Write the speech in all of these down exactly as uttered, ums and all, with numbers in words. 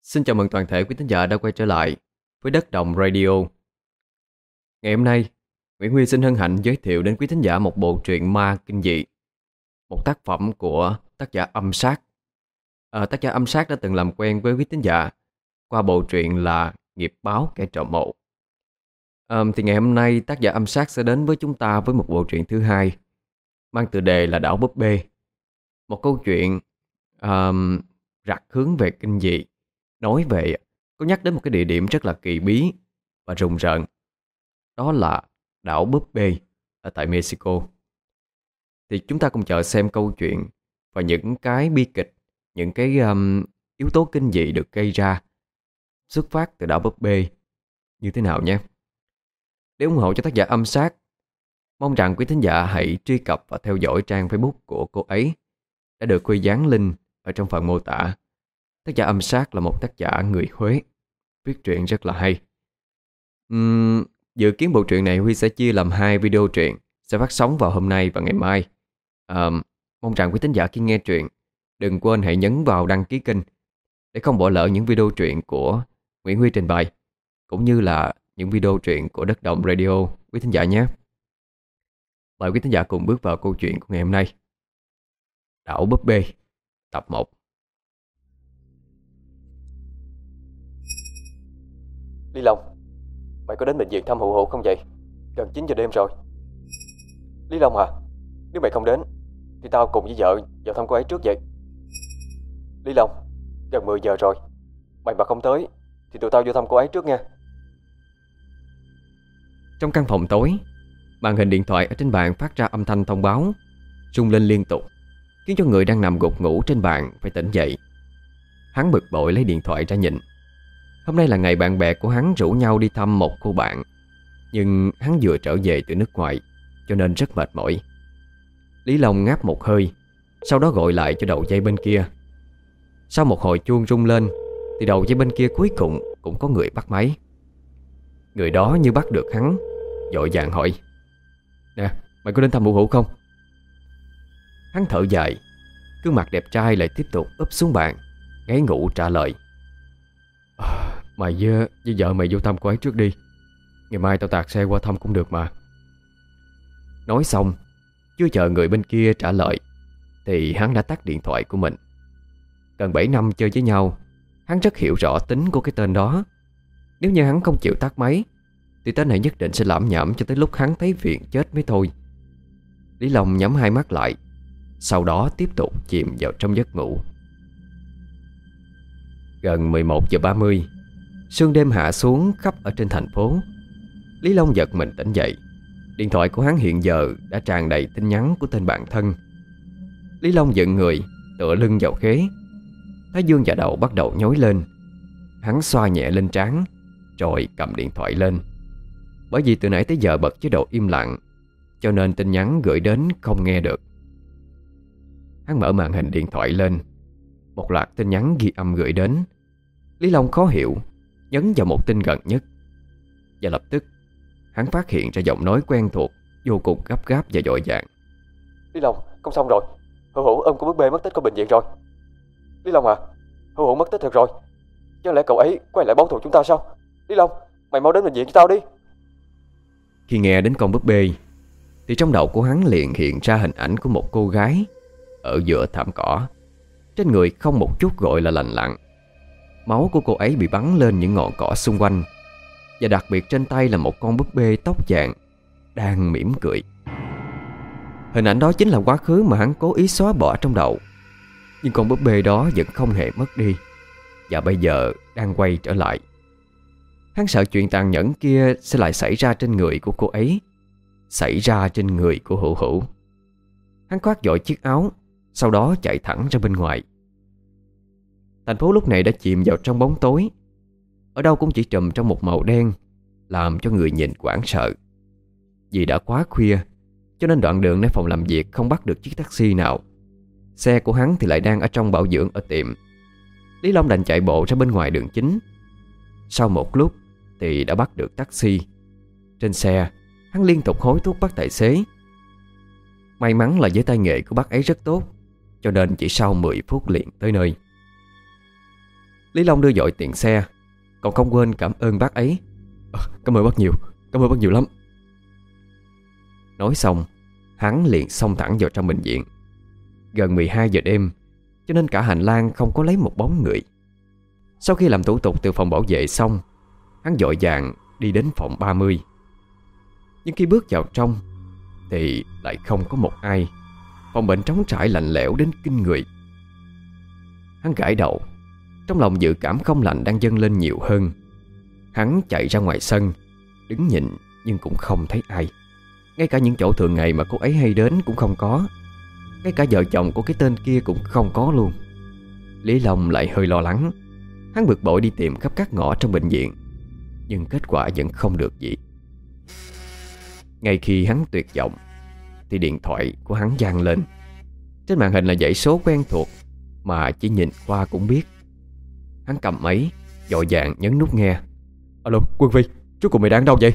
Xin chào mừng toàn thể quý thính giả đã quay trở lại với Đất Đồng Radio. Ngày hôm nay, Nguyễn Huy xin hân hạnh giới thiệu đến quý thính giả một bộ truyện ma kinh dị, một tác phẩm của tác giả Âm Sát. À, tác giả Âm Sát đã từng làm quen với quý thính giả qua bộ truyện là Nghiệp Báo Kẻ Trộm Mộ. À, thì ngày hôm nay tác giả Âm Sát sẽ đến với chúng ta với một bộ truyện thứ hai mang tựa đề là Đảo Búp Bê. Một câu chuyện um, rặt hướng về kinh dị, nói về có nhắc đến một cái địa điểm rất là kỳ bí và rùng rợn. Đó là đảo Búp Bê ở tại Mexico. Thì chúng ta cùng chờ xem câu chuyện và những cái bi kịch, những cái um, yếu tố kinh dị được gây ra xuất phát từ đảo Búp Bê như thế nào nhé. Để ủng hộ cho tác giả Âm Sát, mong rằng quý thính giả hãy truy cập và theo dõi trang Facebook của cô ấy đã được Huy dán link ở trong phần mô tả. Tác giả Âm Sát là một tác giả người Huế, viết truyện rất là hay. uhm, Dự kiến bộ truyện này Huy sẽ chia làm hai video truyện, sẽ phát sóng vào hôm nay và ngày mai. à, Mong rằng quý thính giả khi nghe truyện đừng quên hãy nhấn vào đăng ký kênh để không bỏ lỡ những video truyện của Nguyễn Huy trình bày, cũng như là những video truyện của Đất Động Radio quý thính giả nhé. Mời quý thính giả cùng bước vào câu chuyện của ngày hôm nay. Đảo Búp Bê, tập một. Lý Long, mày có đến bệnh viện thăm Hụ Hụ không vậy? Gần chín giờ đêm rồi. Lý Long à, nếu mày không đến thì tao cùng với vợ vào thăm cô ấy trước vậy. Lý Long, gần mười giờ rồi, mày mà không tới thì tụi tao vô thăm cô ấy trước nha. Trong căn phòng tối, màn hình điện thoại ở trên bàn phát ra âm thanh thông báo rung lên liên tục, khiến cho người đang nằm gục ngủ trên bàn phải tỉnh dậy. Hắn bực bội lấy điện thoại ra nhìn. Hôm nay là ngày bạn bè của hắn rủ nhau đi thăm một cô bạn, nhưng hắn vừa trở về từ nước ngoài cho nên rất mệt mỏi. Lý Long ngáp một hơi, sau đó gọi lại cho đầu dây bên kia. Sau một hồi chuông rung lên thì đầu dây bên kia cuối cùng cũng có người bắt máy. Người đó như bắt được hắn, vội vàng hỏi: "Nè, mày có đến thăm Hụ Hụ không?" Hắn thở dài, gương mặt đẹp trai lại tiếp tục úp xuống bàn, ngáy ngủ trả lời: à, Mày với, với vợ mày vô thăm cô ấy trước đi, ngày mai tao tạt xe qua thăm cũng được mà. Nói xong, chưa chờ người bên kia trả lời thì hắn đã tắt điện thoại của mình. Gần bảy năm chơi với nhau, hắn rất hiểu rõ tính của cái tên đó. Nếu như hắn không chịu tắt máy thì tên này nhất định sẽ lảm nhảm cho tới lúc hắn thấy phiền chết mới thôi. Lý Long nhắm hai mắt lại, sau đó tiếp tục chìm vào trong giấc ngủ. Gần mười một giờ ba mươi, sương đêm hạ xuống khắp ở trên thành phố. Lý Long giật mình tỉnh dậy. Điện thoại của hắn hiện giờ đã tràn đầy tin nhắn của tên bạn thân. Lý Long dựng người, tựa lưng vào ghế. Thái dương và đầu bắt đầu nhói lên. Hắn xoa nhẹ lên trán rồi cầm điện thoại lên. Bởi vì từ nãy tới giờ bật chế độ im lặng, cho nên tin nhắn gửi đến không nghe được. Hắn mở màn hình điện thoại lên. Một loạt tin nhắn ghi âm gửi đến. Lý Long khó hiểu, nhấn vào một tin gần nhất. Và lập tức hắn phát hiện ra giọng nói quen thuộc, vô cùng gấp gáp và vội vàng. Lý Long, không xong rồi. Hụ Hụ ôm cô Búp Bê mất tích của bệnh viện rồi. Lý Long à, Hụ Hụ mất tích thật rồi. Chẳng lẽ cậu ấy quay lại báo thù chúng ta sao? Lý Long, mày mau đến bệnh viện cho tao đi. Khi nghe đến con búp bê thì trong đầu của hắn liền hiện ra hình ảnh của một cô gái ở giữa thảm cỏ. Trên người không một chút gọi là lành lặn. Máu của cô ấy bị bắn lên những ngọn cỏ xung quanh. Và đặc biệt trên tay là một con búp bê tóc vàng đang mỉm cười. Hình ảnh đó chính là quá khứ mà hắn cố ý xóa bỏ trong đầu. Nhưng con búp bê đó vẫn không hề mất đi, và bây giờ đang quay trở lại. Hắn sợ chuyện tàn nhẫn kia sẽ lại xảy ra trên người của cô ấy, xảy ra trên người của Hữu Hữu. Hắn khoác vội chiếc áo, sau đó chạy thẳng ra bên ngoài. Thành phố lúc này đã chìm vào trong bóng tối. Ở đâu cũng chỉ trùm trong một màu đen, làm cho người nhìn hoảng sợ. Vì đã quá khuya, cho nên đoạn đường đến phòng làm việc không bắt được chiếc taxi nào. Xe của hắn thì lại đang ở trong bảo dưỡng ở tiệm. Lý Long đành chạy bộ ra bên ngoài đường chính. Sau một lúc thì đã bắt được taxi. Trên xe, hắn liên tục hối thúc bắt tài xế. May mắn là với tay nghề của bác ấy rất tốt, cho nên chỉ sau mười phút liền tới nơi. Lý Long đưa dội tiền xe, còn không quên cảm ơn bác ấy. à, Cảm ơn bác nhiều, cảm ơn bác nhiều lắm. Nói xong, hắn liền xông thẳng vào trong bệnh viện. Gần mười hai giờ đêm, cho nên cả hành lang không có lấy một bóng người. Sau khi làm thủ tục từ phòng bảo vệ xong, hắn vội vàng đi đến phòng ba mươi. Nhưng khi bước vào trong thì lại không có một ai. Phòng bệnh trống trải lạnh lẽo đến kinh người. Hắn gãi đầu, trong lòng dự cảm không lành đang dâng lên nhiều hơn. Hắn chạy ra ngoài sân, đứng nhìn nhưng cũng không thấy ai. Ngay cả những chỗ thường ngày mà cô ấy hay đến cũng không có. Ngay cả vợ chồng của cái tên kia cũng không có luôn. Lý Long lại hơi lo lắng. Hắn bực bội đi tìm khắp các ngõ trong bệnh viện, nhưng kết quả vẫn không được gì. Ngay khi hắn tuyệt vọng thì điện thoại của hắn vang lên. Trên màn hình là dãy số quen thuộc mà chỉ nhìn qua cũng biết. Hắn cầm máy, vội vàng nhấn nút nghe. Alo, Quân Phi, rốt cuộc mày đang đâu vậy?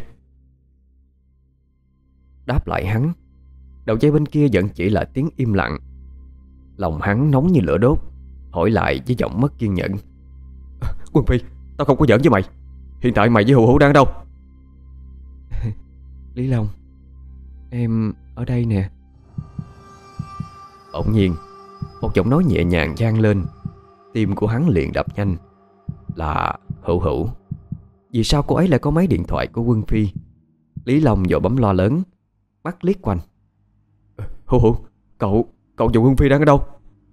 Đáp lại hắn, đầu dây bên kia vẫn chỉ là tiếng im lặng. Lòng hắn nóng như lửa đốt, hỏi lại với giọng mất kiên nhẫn. à, Quân Phi, tao không có giỡn với mày. Hiện tại mày với Hữu Hữu đang đâu? Lý Long, em ở đây nè. Bỗng nhiên, một giọng nói nhẹ nhàng vang lên. Tim của hắn liền đập nhanh. Là Hữu Hữu. Vì sao cô ấy lại có máy điện thoại của Quân Phi? Lý Long vội bấm lo lớn, mắt liếc quanh. Hữu Hữu, cậu, cậu và Quân Phi đang ở đâu?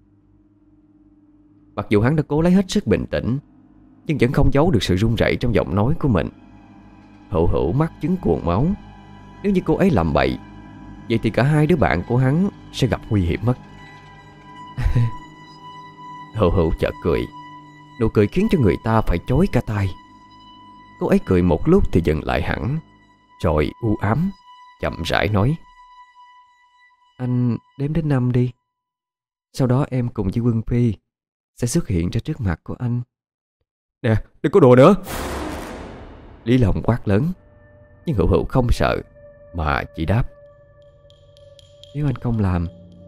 Mặc dù hắn đã cố lấy hết sức bình tĩnh, nhưng vẫn không giấu được sự run rẩy trong giọng nói của mình. Hữu Hữu mắt chứng cuồng máu. Nếu như cô ấy làm bậy, vậy thì cả hai đứa bạn của hắn sẽ gặp nguy hiểm mất. Hữu Hữu chợt cười. Nụ cười khiến cho người ta phải chối cả tai. Cô ấy cười một lúc thì dừng lại hẳn, rồi u ám chậm rãi nói. Anh đếm đến năm đi. Sau đó em cùng với Quân Phi sẽ xuất hiện ra trước mặt của anh. Nè, đừng có đùa nữa. Lý Long quát lớn. Nhưng Hữu Hữu không sợ, mà chỉ đáp. Nếu anh không làm,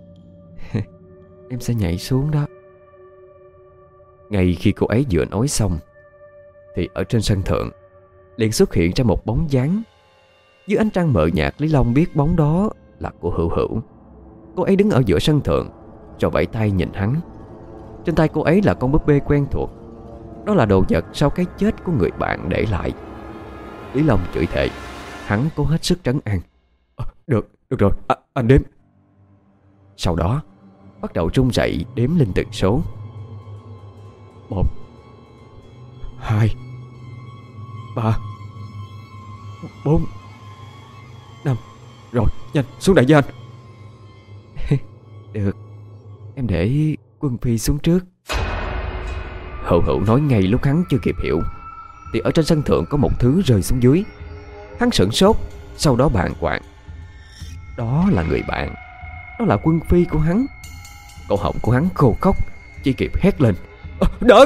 em sẽ nhảy xuống đó. Ngay khi cô ấy vừa nói xong, thì ở trên sân thượng liền xuất hiện ra một bóng dáng. Dưới ánh trăng mờ nhạt, Lý Long biết bóng đó là của Hữu Hữu. Cô ấy đứng ở giữa sân thượng, rồi vẫy tay nhìn hắn. Trên tay cô ấy là con búp bê quen thuộc. Đó là đồ vật sau cái chết của người bạn để lại. Lý Long chửi thề. Hắn cố hết sức trấn an. à, Được, được rồi, à, anh đếm. Sau đó bắt đầu run rẩy đếm lên từng số. Một, hai, ba, bốn, năm. Rồi, nhanh, xuống đây với anh. Được, em để Quân Phi xuống trước. Hữu Hữu nói ngay lúc hắn chưa kịp hiểu, thì ở trên sân thượng có một thứ rơi xuống dưới. Hắn sửng sốt, sau đó bàng hoàng. Đó là người bạn. Đó là Quân Phi của hắn. Cổ họng của hắn khô khốc, chỉ kịp hét lên. à, Đừng!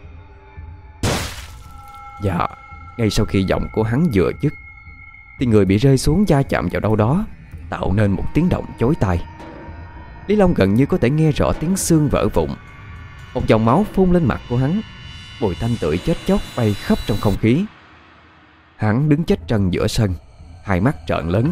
Và ngay sau khi giọng của hắn vừa dứt, thì người bị rơi xuống va chạm vào đâu đó, tạo nên một tiếng động chói tai. Lý Long gần như có thể nghe rõ tiếng xương vỡ vụn. Một dòng máu phun lên mặt của hắn. Mùi tanh tưởi chết chóc bay khắp trong không khí. Hắn đứng chết trân giữa sân, hai mắt trợn lớn.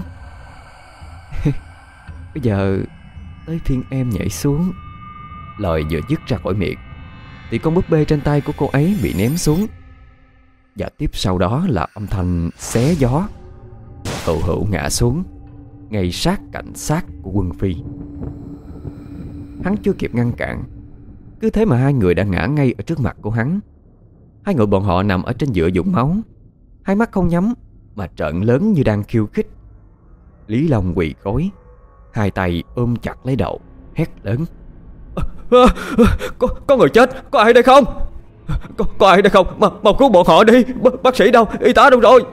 Bây giờ tới phiên em nhảy xuống. Lời vừa dứt ra khỏi miệng, thì con búp bê trên tay của cô ấy bị ném xuống. Và tiếp sau đó là âm thanh xé gió. Hữu Hữu ngã xuống ngay sát cạnh xác của Quân Phi. Hắn chưa kịp ngăn cản, cứ thế mà hai người đã ngã ngay ở trước mặt của hắn. Hai người bọn họ nằm ở trên giữa vũng máu, hai mắt không nhắm mà trợn lớn như đang khiêu khích. Lý Long quỳ gối, hai tay ôm chặt lấy đầu, hét lớn. à, à, à, có, có người chết, có ai đây không? Có, có ai đây không? Mà, mau cứu bọn họ đi. B Bác sĩ đâu? Y tá đâu rồi?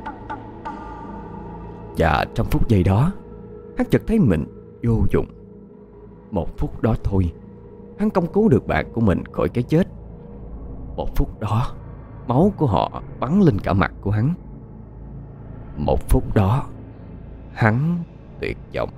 Và trong phút giây đó, hắn chợt thấy mình vô dụng. Một phút đó thôi, hắn không cứu được bạn của mình khỏi cái chết. Một phút đó, máu của họ bắn lên cả mặt của hắn. Một phút đó, hắn tuyệt vọng.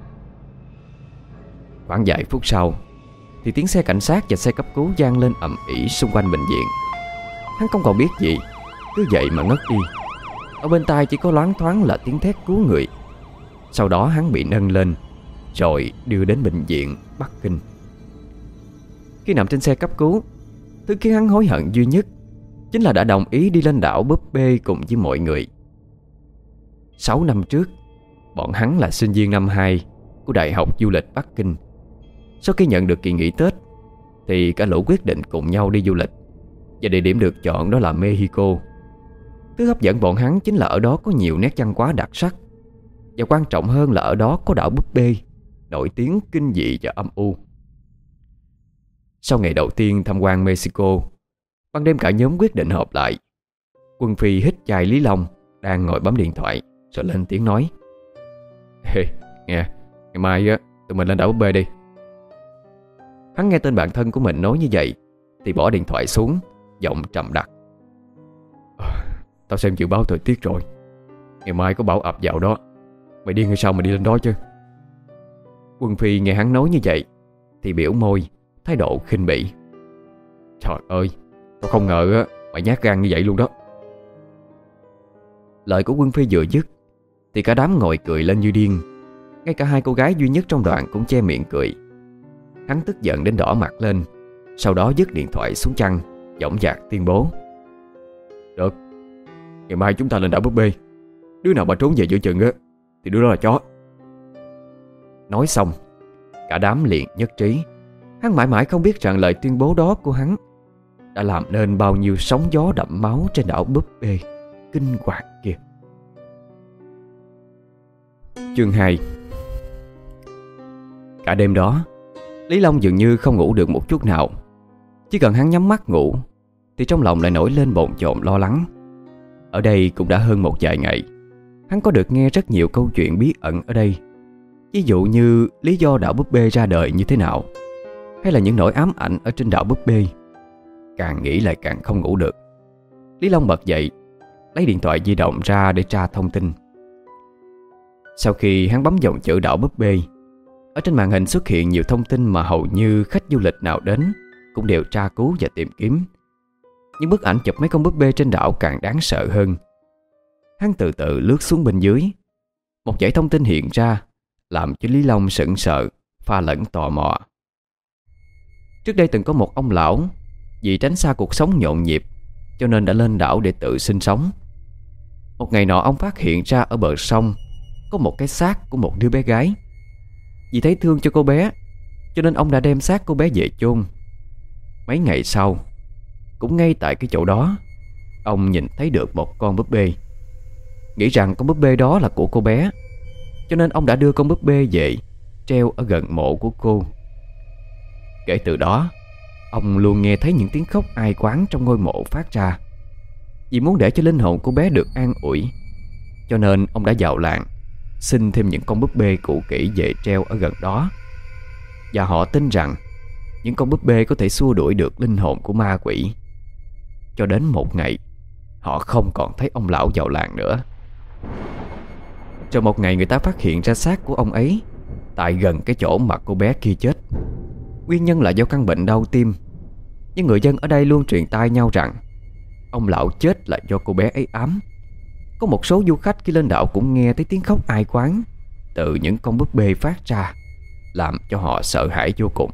Khoảng vài phút sau, thì tiếng xe cảnh sát và xe cấp cứu vang lên ầm ĩ xung quanh bệnh viện. Hắn không còn biết gì, cứ vậy mà ngất đi. Ở bên tai chỉ có loáng thoáng là tiếng thét cứu người. Sau đó hắn bị nâng lên rồi đưa đến bệnh viện Bắc Kinh. Khi nằm trên xe cấp cứu, thứ khiến hắn hối hận duy nhất chính là đã đồng ý đi lên đảo búp bê cùng với mọi người. Sáu năm trước, bọn hắn là sinh viên năm hai của Đại học Du lịch Bắc Kinh. Sau khi nhận được kỳ nghỉ Tết thì cả lũ quyết định cùng nhau đi du lịch. Và địa điểm được chọn đó là Mexico. Thứ hấp dẫn bọn hắn chính là ở đó có nhiều nét văn hóa đặc sắc. Và quan trọng hơn là ở đó có đảo búp bê nổi tiếng kinh dị và âm u. Sau ngày đầu tiên tham quan Mexico, ban đêm cả nhóm quyết định họp lại. Quân Phi hít chai Lý Long đang ngồi bấm điện thoại rồi lên tiếng nói: "Ê, nghe, ngày mai á tụi mình lên đảo búp bê đi." Hắn nghe tên bạn thân của mình nói như vậy thì bỏ điện thoại xuống, giọng trầm đặc: "À, tao xem dự báo thời tiết rồi, ngày mai có bão ập vào đó. Mày điên hay sao mà đi lên đó chứ?" Quân Phi nghe hắn nói như vậy thì biểu môi, thái độ khinh bỉ: "Trời ơi, tao không ngờ á mày nhát gan như vậy luôn đó." Lời của Quân Phi vừa dứt thì cả đám ngồi cười lên như điên. Ngay cả hai cô gái duy nhất trong đoàn cũng che miệng cười. Hắn tức giận đến đỏ mặt lên, sau đó vứt điện thoại xuống chăn, dõng dạc tuyên bố: "Được, ngày mai chúng ta lên đảo búp bê. Đứa nào mà trốn về giữa chừng á thì đứa đó là chó." Nói xong, cả đám liền nhất trí. Hắn mãi mãi không biết rằng lời tuyên bố đó của hắn đã làm nên bao nhiêu sóng gió đẫm máu trên đảo búp bê kinh hoàng kia. Chương hai. Cả đêm đó, Lý Long dường như không ngủ được một chút nào. Chỉ cần hắn nhắm mắt ngủ thì trong lòng lại nổi lên bồn chồn lo lắng. Ở đây cũng đã hơn một vài ngày, hắn có được nghe rất nhiều câu chuyện bí ẩn ở đây. Ví dụ như lý do đảo búp bê ra đời như thế nào, hay là những nỗi ám ảnh ở trên đảo búp bê. Càng nghĩ lại càng không ngủ được. Lý Long bật dậy, lấy điện thoại di động ra để tra thông tin. Sau khi hắn bấm dòng chữ đảo búp bê, ở trên màn hình xuất hiện nhiều thông tin mà hầu như khách du lịch nào đến cũng đều tra cứu và tìm kiếm. Những bức ảnh chụp mấy con búp bê trên đảo càng đáng sợ hơn. Hắn từ từ lướt xuống bên dưới. Một dãy thông tin hiện ra làm cho Lý Long sững sờ, pha lẫn tò mò. Trước đây từng có một ông lão vì tránh xa cuộc sống nhộn nhịp cho nên đã lên đảo để tự sinh sống. Một ngày nọ ông phát hiện ra ở bờ sông có một cái xác của một đứa bé gái. Vì thấy thương cho cô bé cho nên ông đã đem xác cô bé về chôn. Mấy ngày sau, cũng ngay tại cái chỗ đó, ông nhìn thấy được một con búp bê. Nghĩ rằng con búp bê đó là của cô bé, cho nên ông đã đưa con búp bê về treo ở gần mộ của cô. Kể từ đó, ông luôn nghe thấy những tiếng khóc ai oán trong ngôi mộ phát ra. Vì muốn để cho linh hồn cô bé được an ủi, cho nên ông đã vào làng xin thêm những con búp bê cũ kỹ về treo ở gần đó. Và họ tin rằng những con búp bê có thể xua đuổi được linh hồn của ma quỷ. Cho đến một ngày, họ không còn thấy ông lão vào làng nữa. Rồi một ngày người ta phát hiện ra xác của ông ấy tại gần cái chỗ mà cô bé kia chết. Nguyên nhân là do căn bệnh đau tim. Nhưng người dân ở đây luôn truyền tai nhau rằng ông lão chết là do cô bé ấy ám. Có một số du khách khi lên đảo cũng nghe thấy tiếng khóc ai oán từ những con búp bê phát ra, làm cho họ sợ hãi vô cùng.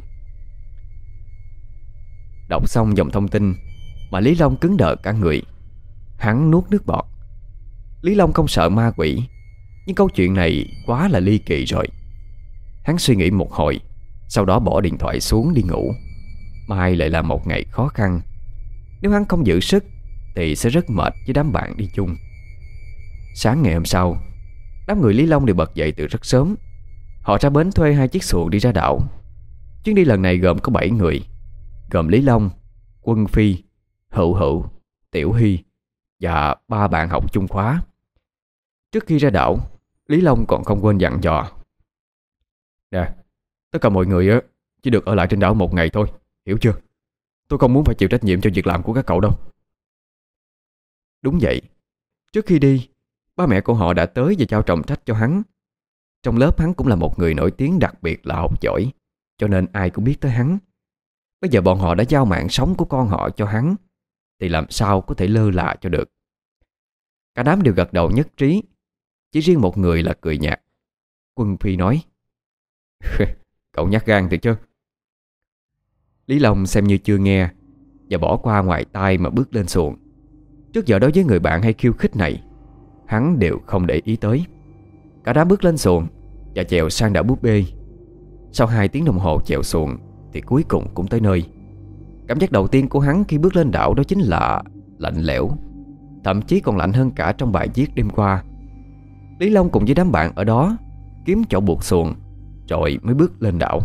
Đọc xong dòng thông tin mà Lý Long cứng đờ cả người. Hắn nuốt nước bọt. Lý Long không sợ ma quỷ, nhưng câu chuyện này quá là ly kỳ rồi. Hắn suy nghĩ một hồi, sau đó bỏ điện thoại xuống đi ngủ. Mai lại là một ngày khó khăn. Nếu hắn không giữ sức thì sẽ rất mệt với đám bạn đi chung. Sáng ngày hôm sau, đám người Lý Long đều bật dậy từ rất sớm. Họ ra bến thuê hai chiếc xuồng đi ra đảo. Chuyến đi lần này gồm có bảy người, gồm Lý Long, Quân Phi, Hữu Hữu, Tiểu Hy và ba bạn học chung khóa. Trước khi ra đảo, Lý Long còn không quên dặn dò: "Nè, tất cả mọi người á chỉ được ở lại trên đảo một ngày thôi, hiểu chưa? Tôi không muốn phải chịu trách nhiệm cho việc làm của các cậu đâu." Đúng vậy. Trước khi đi, ba mẹ của họ đã tới và trao trọng trách cho hắn. Trong lớp hắn cũng là một người nổi tiếng, đặc biệt là học giỏi, cho nên ai cũng biết tới hắn. Bây giờ bọn họ đã giao mạng sống của con họ cho hắn, thì làm sao có thể lơ là cho được. Cả đám đều gật đầu nhất trí, chỉ riêng một người là cười nhạt. Quân Phi nói: Cậu nhát gan thiệt chứ. Lý Long xem như chưa nghe và bỏ qua ngoài tai mà bước lên xuồng. Trước giờ đối với người bạn hay khiêu khích này, hắn đều không để ý tới. Cả đám bước lên xuồng và chèo sang đảo búp bê. Sau hai tiếng đồng hồ chèo xuồng thì cuối cùng cũng tới nơi. Cảm giác đầu tiên của hắn khi bước lên đảo đó chính là lạnh lẽo, thậm chí còn lạnh hơn cả trong bài viết đêm qua. Lý Long cùng với đám bạn ở đó kiếm chỗ buộc xuồng rồi mới bước lên đảo.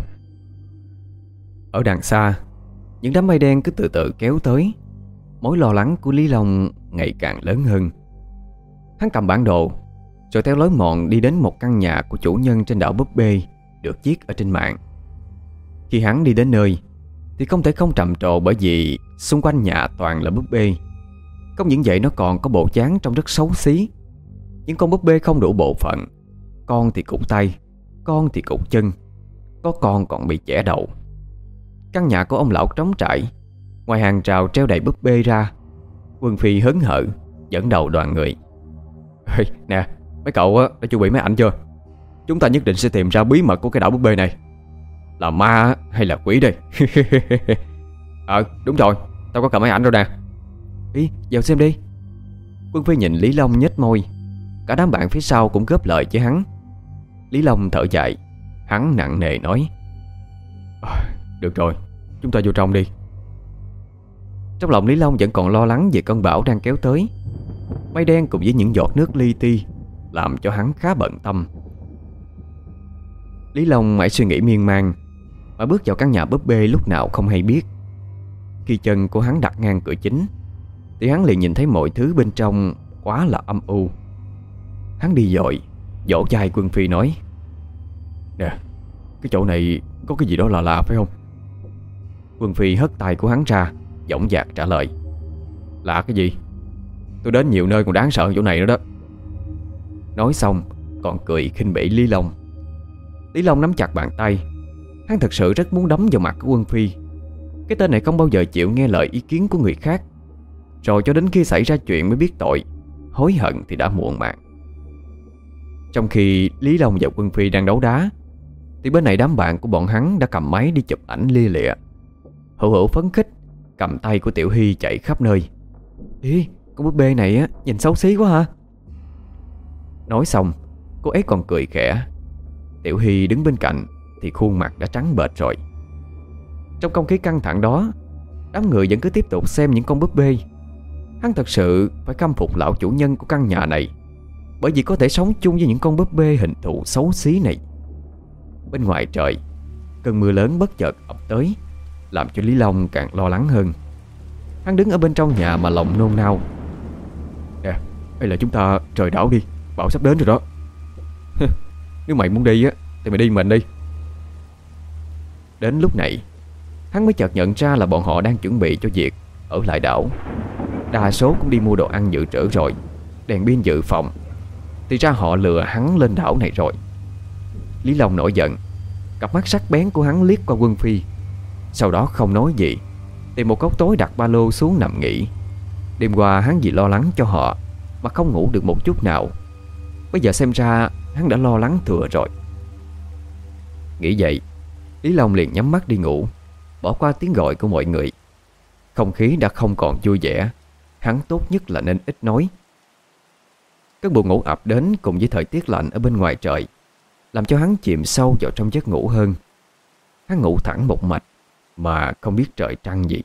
Ở đằng xa, những đám mây đen cứ từ từ kéo tới. Mối lo lắng của Lý Long ngày càng lớn hơn. Hắn cầm bản đồ rồi theo lối mòn đi đến một căn nhà của chủ nhân trên đảo búp bê được viết ở trên mạng. Khi hắn đi đến nơi thì không thể không trầm trồ, bởi vì xung quanh nhà toàn là búp bê. Không những vậy, nó còn có bộ dáng trông rất xấu xí. Những con búp bê không đủ bộ phận. Con thì cụt tay, con thì cụt chân, có con còn bị chẻ đầu. Căn nhà của ông lão trống trải. Ngoài hàng rào treo đầy búp bê ra, Quân Phi hớn hở dẫn đầu đoàn người. Ê, nè, mấy cậu á, đã chuẩn bị máy ảnh chưa? Chúng ta nhất định sẽ tìm ra bí mật của cái đảo búp bê này. Là ma hay là quỷ đây? Ờ, đúng rồi, tao có cầm máy ảnh rồi nè. Ý, vào xem đi. Quân Phi nhìn Lý Long nhếch môi. Cả đám bạn phía sau cũng góp lời với hắn. Lý Long thở dài. Hắn nặng nề nói: à, được rồi, chúng ta vô trong đi. Trong lòng Lý Long vẫn còn lo lắng về cơn bão đang kéo tới. Mây đen cùng với những giọt nước li ti làm cho hắn khá bận tâm. Lý Long mãi suy nghĩ miên man mà bước vào căn nhà búp bê lúc nào không hay biết. Khi chân của hắn đặt ngang cửa chính thì hắn liền nhìn thấy mọi thứ bên trong quá là âm u. Hắn đi dội vỗ vai Quân Phi nói: nè, cái chỗ này có cái gì đó lạ lạ phải không? Quân Phi hất tay của hắn ra, dõng dạc trả lời: lạ cái gì? Tôi đến nhiều nơi còn đáng sợ hơn chỗ này nữa đó. Nói xong còn cười khinh bỉ Lý Long. Lý Long nắm chặt bàn tay. Hắn thật sự rất muốn đấm vào mặt của Quân Phi. Cái tên này không bao giờ chịu nghe lời ý kiến của người khác, rồi cho đến khi xảy ra chuyện mới biết tội. Hối hận thì đã muộn màng. Trong khi Lý Long và Quân Phi đang đấu đá thì bên này đám bạn của bọn hắn đã cầm máy đi chụp ảnh lia lịa. Hữu Hữu phấn khích cầm tay của Tiểu Hy chạy khắp nơi. Ý, con búp bê này á, nhìn xấu xí quá ha. Nói xong, cô ấy còn cười khẽ. Tiểu Hy đứng bên cạnh thì khuôn mặt đã trắng bệch rồi. Trong không khí căng thẳng đó, đám người vẫn cứ tiếp tục xem những con búp bê. Hắn thật sự phải khâm phục lão chủ nhân của căn nhà này, bởi vì có thể sống chung với những con búp bê hình thù xấu xí này. Bên ngoài trời, cơn mưa lớn bất chợt ập tới, làm cho Lý Long càng lo lắng hơn. Hắn đứng ở bên trong nhà mà lòng nôn nao. Nè, hay là chúng ta rời đảo đi, bão sắp đến rồi đó. Nếu mày muốn đi á thì mày đi mình đi. Đến lúc này, hắn mới chợt nhận ra là bọn họ đang chuẩn bị cho việc ở lại đảo. Đa số cũng đi mua đồ ăn dự trữ rồi, đèn pin dự phòng. Thì ra họ lừa hắn lên đảo này rồi. Lý Long nổi giận. Cặp mắt sắc bén của hắn liếc qua Quân Phi, sau đó không nói gì, tìm một góc tối đặt ba lô xuống nằm nghỉ. Đêm qua hắn vì lo lắng cho họ mà không ngủ được một chút nào. Bây giờ xem ra hắn đã lo lắng thừa rồi. Nghĩ vậy, Lý Long liền nhắm mắt đi ngủ, bỏ qua tiếng gọi của mọi người. Không khí đã không còn vui vẻ, hắn tốt nhất là nên ít nói. Cơn buồn ngủ ập đến cùng với thời tiết lạnh ở bên ngoài trời, làm cho hắn chìm sâu vào trong giấc ngủ hơn. Hắn ngủ thẳng một mạch mà không biết trời trăng gì.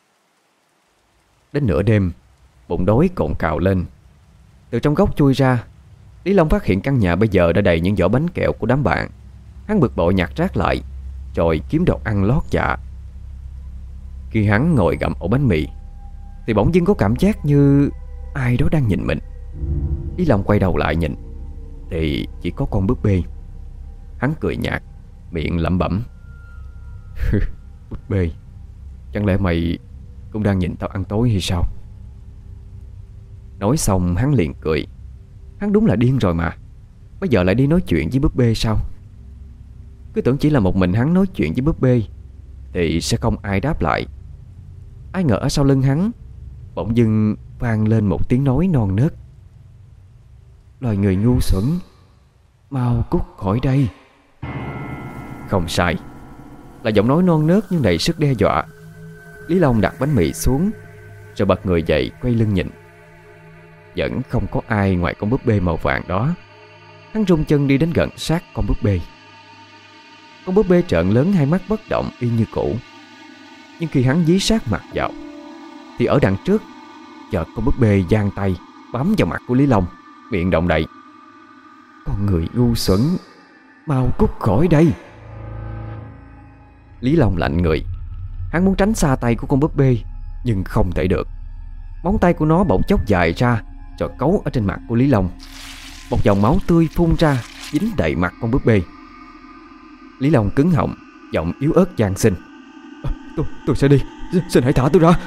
Đến nửa đêm, bụng đói cồn cào lên. Từ trong góc chui ra, Lý Long phát hiện căn nhà bây giờ đã đầy những vỏ bánh kẹo của đám bạn. Hắn bực bội nhặt rác lại, rồi kiếm đồ ăn lót dạ. Khi hắn ngồi gặm ổ bánh mì thì bỗng dưng có cảm giác như ai đó đang nhìn mình. Lý Long quay đầu lại nhìn thì chỉ có con búp bê. Hắn cười nhạt, miệng lẩm bẩm: búp bê, chẳng lẽ mày cũng đang nhìn tao ăn tối hay sao? Nói xong hắn liền cười. Hắn đúng là điên rồi mà. Bây giờ lại đi nói chuyện với búp bê sao? Cứ tưởng chỉ là một mình hắn nói chuyện với búp bê thì sẽ không ai đáp lại. Ai ngờ ở sau lưng hắn bỗng dưng vang lên một tiếng nói non nớt: "Loài người ngu xuẩn, mau cút khỏi đây." Không sai, là giọng nói non nớt nhưng đầy sức đe dọa. Lý Long đặt bánh mì xuống rồi bật người dậy, quay lưng nhìn. Vẫn không có ai ngoài con búp bê màu vàng đó. Hắn rung chân đi đến gần sát con búp bê. Con búp bê trợn lớn hai mắt bất động y như cũ. Nhưng khi hắn dí sát mặt vào thì ở đằng trước, chợt con búp bê giang tay bám vào mặt của Lý Long, miệng động đậy: "Con người ngu xuẩn, mau cút khỏi đây." Lý Long lạnh người. Hắn muốn tránh xa tay của con búp bê nhưng không thể được. Móng tay của nó bỗng chốc dài ra rồi cấu ở trên mặt của Lý Long. Một dòng máu tươi phun ra dính đầy mặt con búp bê. Lý Long cứng họng, giọng yếu ớt van xin: "À, tôi, tôi sẽ đi, xin hãy thả tôi ra."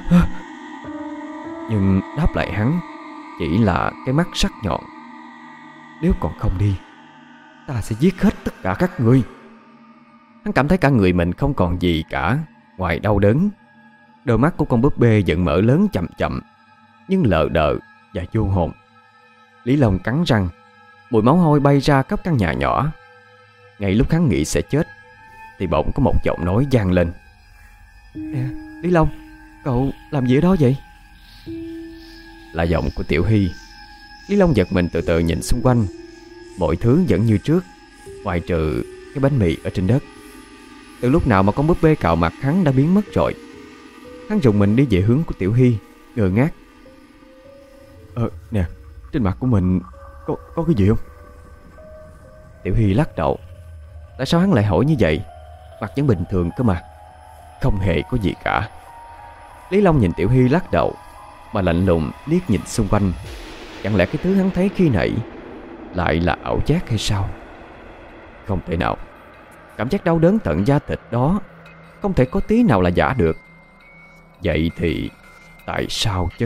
Nhưng đáp lại hắn chỉ là cái mắt sắc nhọn: "Nếu còn không đi, ta sẽ giết hết tất cả các ngươi." Hắn cảm thấy cả người mình không còn gì cả ngoài đau đớn. Đôi mắt của con búp bê vẫn mở lớn chậm chậm, nhưng lờ đờ và vô hồn. Lý Long cắn răng, mùi máu hôi bay ra khắp căn nhà nhỏ. Ngay lúc hắn nghĩ sẽ chết thì bỗng có một giọng nói vang lên: "Nè, Lý Long, cậu làm gì ở đó vậy?" Là giọng của Tiểu Hy. Lý Long giật mình từ từ nhìn xung quanh. Mọi thứ vẫn như trước, ngoại trừ cái bánh mì ở trên đất. Từ lúc nào mà con búp bê cạo mặt hắn đã biến mất rồi. Hắn rùng mình đi về hướng của Tiểu Hy, ngơ ngác: "Ờ, nè, trên mặt của mình có, có cái gì không?" Tiểu Hy lắc đầu. Tại sao hắn lại hỏi như vậy? Mặt vẫn bình thường cơ mà. Không hề có gì cả. Lý Long nhìn Tiểu Hy lắc đầu mà lạnh lùng liếc nhìn xung quanh. Chẳng lẽ cái thứ hắn thấy khi nãy lại là ảo giác hay sao? Không thể nào. Cảm giác đau đớn tận da thịt đó không thể có tí nào là giả được. Vậy thì tại sao chứ?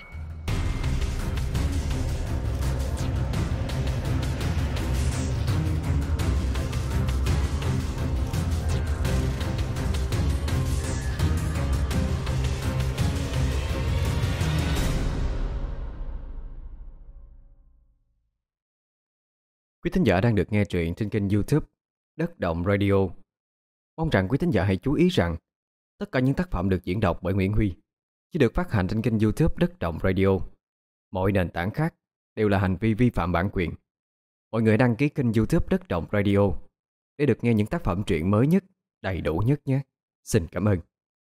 Quý thính giả đang được nghe truyện trên kênh YouTube Đất Động Radio. Mong rằng quý thính giả hãy chú ý rằng tất cả những tác phẩm được diễn đọc bởi Nguyễn Huy chỉ được phát hành trên kênh YouTube Đất Động Radio. Mọi nền tảng khác đều là hành vi vi phạm bản quyền. Mọi người đăng ký kênh YouTube Đất Động Radio để được nghe những tác phẩm truyện mới nhất, đầy đủ nhất nhé. Xin cảm ơn.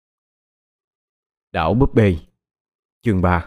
Đảo búp bê, chương ba.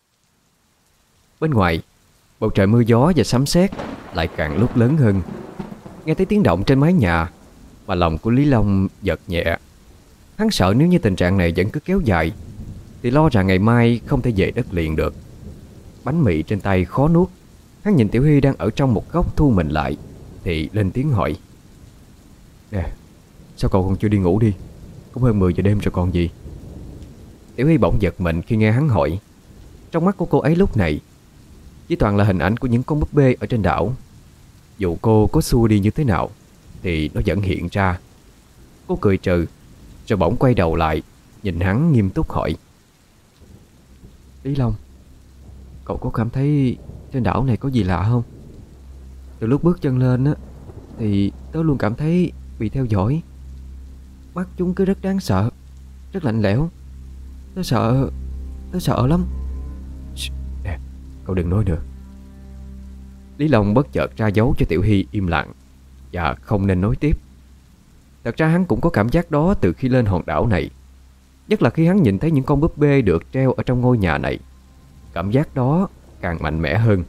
Bên ngoài, bầu trời mưa gió và sấm sét lại càng lúc lớn hơn. Nghe thấy tiếng động trên mái nhà mà lòng của Lý Long giật nhẹ. Hắn sợ nếu như tình trạng này vẫn cứ kéo dài thì lo rằng ngày mai không thể về đất liền được. Bánh mì trên tay khó nuốt. Hắn nhìn Tiểu Hy đang ở trong một góc thu mình lại thì lên tiếng hỏi: "Nè, sao cậu còn chưa đi ngủ đi? Cũng hơn mười giờ đêm rồi còn gì." Tiểu Hy bỗng giật mình khi nghe hắn hỏi. Trong mắt của cô ấy lúc này chỉ toàn là hình ảnh của những con búp bê ở trên đảo. Dù cô có xua đi như thế nào thì nó vẫn hiện ra. Cô cười trừ rồi bỗng quay đầu lại nhìn hắn nghiêm túc hỏi: "Lý Long, cậu có cảm thấy trên đảo này có gì lạ không? Từ lúc bước chân lên á thì tớ luôn cảm thấy bị theo dõi. Mắt chúng cứ rất đáng sợ, rất lạnh lẽo. Tớ sợ, tớ sợ lắm." Nè, cậu đừng nói nữa. Lý Long bất chợt ra dấu cho Tiểu Hy im lặng và không nên nói tiếp. Thật ra hắn cũng có cảm giác đó từ khi lên hòn đảo này. Nhất là khi hắn nhìn thấy những con búp bê được treo ở trong ngôi nhà này. Cảm giác đó càng mạnh mẽ hơn.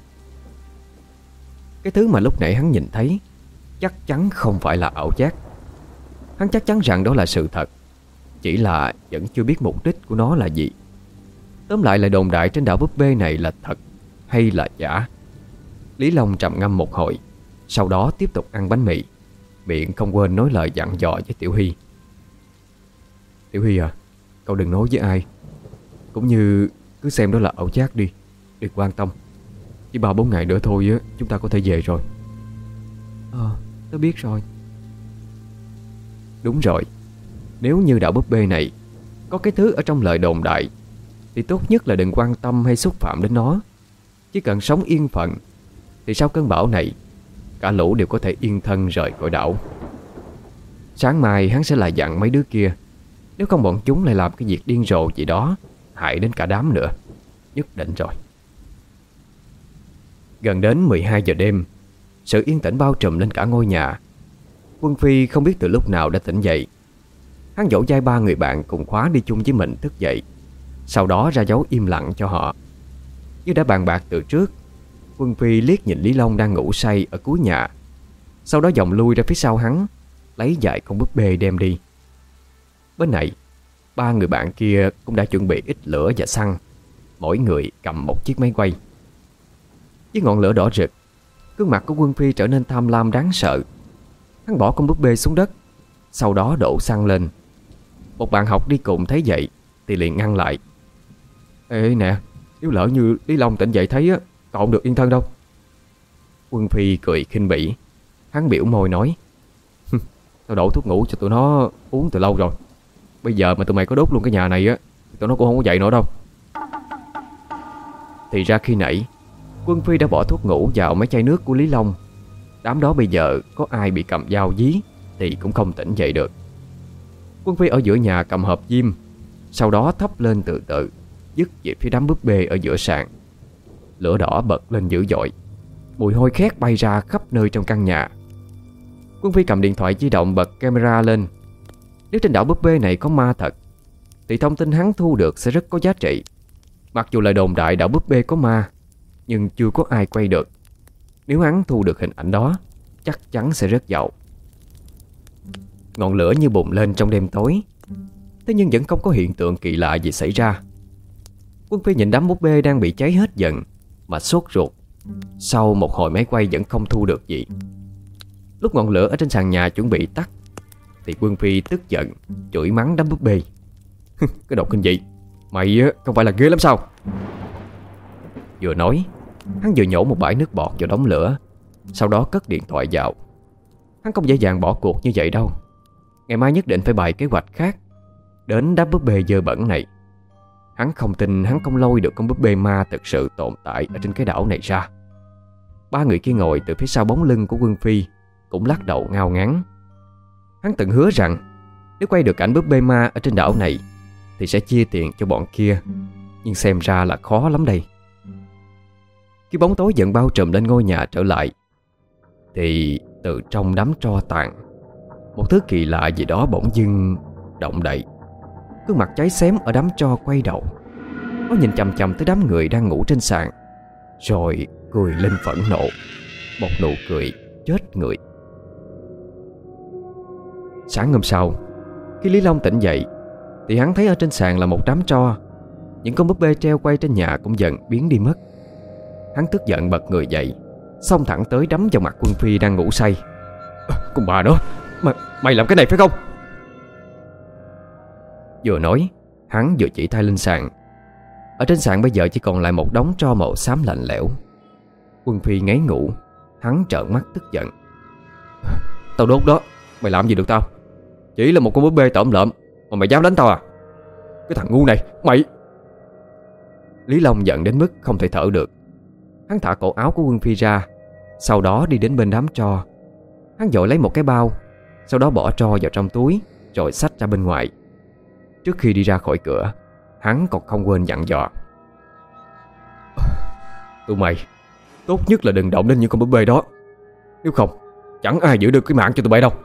Cái thứ mà lúc nãy hắn nhìn thấy chắc chắn không phải là ảo giác. Hắn chắc chắn rằng đó là sự thật. Chỉ là vẫn chưa biết mục đích của nó là gì. Tóm lại là đồn đại trên đảo búp bê này là thật hay là giả. Lý Long trầm ngâm một hồi, sau đó tiếp tục ăn bánh mì, miệng không quên nói lời dặn dò với Tiểu Hy: "Tiểu Hy à, cậu đừng nói với ai. Cũng như cứ xem đó là ảo giác đi, đừng quan tâm. Chỉ ba bốn ngày nữa thôi á, chúng ta có thể về rồi." "Ờ, tớ biết rồi." Đúng rồi. Nếu như đảo búp bê này có cái thứ ở trong lời đồn đại thì tốt nhất là đừng quan tâm hay xúc phạm đến nó. Chỉ cần sống yên phận thì sau cơn bão này cả lũ đều có thể yên thân rời khỏi đảo. Sáng mai hắn sẽ lại dặn mấy đứa kia, nếu không bọn chúng lại làm cái việc điên rồ gì đó hại đến cả đám nữa. Nhất định rồi. Gần đến mười hai giờ đêm, sự yên tĩnh bao trùm lên cả ngôi nhà. Quân Phi không biết từ lúc nào đã tỉnh dậy. Hắn dỗ dai ba người bạn cùng khóa đi chung với mình thức dậy, sau đó ra dấu im lặng cho họ. Như đã bàn bạc từ trước, Quân Phi liếc nhìn Lý Long đang ngủ say ở cuối nhà, sau đó vòng lui ra phía sau hắn, lấy vài con búp bê đem đi. Bên này, ba người bạn kia cũng đã chuẩn bị ít lửa và xăng, mỗi người cầm một chiếc máy quay. Với ngọn lửa đỏ rực, gương mặt của Quân Phi trở nên tham lam đáng sợ. Hắn bỏ con búp bê xuống đất, sau đó đổ xăng lên. Một bạn học đi cùng thấy vậy thì liền ngăn lại. Ê nè, nếu lỡ như Lý Long tỉnh dậy thấy á, cậu không được yên thân đâu. Quân Phi cười khinh bỉ. Hắn biểu môi nói: Tao đổ thuốc ngủ cho tụi nó uống từ lâu rồi. Bây giờ mà tụi mày có đốt luôn cái nhà này á thì tụi nó cũng không có dậy nữa đâu. Thì ra khi nãy Quân Phi đã bỏ thuốc ngủ vào mấy chai nước của Lý Long. Đám đó bây giờ có ai bị cầm dao dí thì cũng không tỉnh dậy được. Quân Phi ở giữa nhà cầm hộp diêm, sau đó thắp lên từ từ, dứt về phía đám búp bê ở giữa sàn. Lửa đỏ bật lên dữ dội, mùi hôi khét bay ra khắp nơi trong căn nhà. Quân Phi cầm điện thoại di động bật camera lên. Nếu trên đảo búp bê này có ma thật thì thông tin hắn thu được sẽ rất có giá trị. Mặc dù là đồn đại đảo búp bê có ma, nhưng chưa có ai quay được. Nếu hắn thu được hình ảnh đó, chắc chắn sẽ rất giàu. Ngọn lửa như bùng lên trong đêm tối, thế nhưng vẫn không có hiện tượng kỳ lạ gì xảy ra. Quân Phi nhìn đám búp bê đang bị cháy hết dần mà sốt ruột. Sau một hồi máy quay vẫn không thu được gì. Lúc ngọn lửa ở trên sàn nhà chuẩn bị tắt thì Quân Phi tức giận chửi mắng đám búp bê. Cái đồ kinh dị, mày không phải là ghê lắm sao? Vừa nói, hắn vừa nhổ một bãi nước bọt vào đống lửa, sau đó cất điện thoại vào. Hắn không dễ dàng bỏ cuộc như vậy đâu. Ngày mai nhất định phải bày kế hoạch khác đến đám búp bê dơ bẩn này. Hắn không tin hắn không lôi được con búp bê ma thực sự tồn tại ở trên cái đảo này ra. Ba người kia ngồi từ phía sau bóng lưng của Quân Phi cũng lắc đầu ngao ngán. Hắn từng hứa rằng nếu quay được cảnh búp bê ma ở trên đảo này thì sẽ chia tiền cho bọn kia, nhưng xem ra là khó lắm đây. Khi bóng tối dần bao trùm lên ngôi nhà trở lại thì từ trong đám tro tàn, một thứ kỳ lạ gì đó bỗng dưng động đậy. Gương mặt cháy xém ở đám tro quay đầu. Nó nhìn chằm chằm tới đám người đang ngủ trên sàn, rồi cười lên phẫn nộ. Một nụ cười chết người. Sáng hôm sau, khi Lý Long tỉnh dậy thì hắn thấy ở trên sàn là một đám tro. Những con búp bê treo quay trên nhà cũng dần biến đi mất. Hắn tức giận bật người dậy, xông thẳng tới đấm vào mặt Quân Phi đang ngủ say. À, con bà đó, mày, mày làm cái này phải không? Vừa nói, hắn vừa chỉ tay lên sàn. Ở trên sàn bây giờ chỉ còn lại một đống tro màu xám lạnh lẽo. Quân Phi ngáy ngủ. Hắn trợn mắt tức giận. Tao đốt đó, mày làm gì được tao? Chỉ là một con búp bê tởm lợm mà mày dám đánh tao à? Cái thằng ngu này, mày! Lý Long giận đến mức không thể thở được. Hắn thả cổ áo của Quân Phi ra, sau đó đi đến bên đám tro. Hắn vội lấy một cái bao, sau đó bỏ tro vào trong túi, rồi xách ra bên ngoài. Trước khi đi ra khỏi cửa, hắn còn không quên dặn dò. Tụi mày tốt nhất là đừng động đến những con búp bê đó, nếu không chẳng ai giữ được cái mạng cho tụi bay đâu.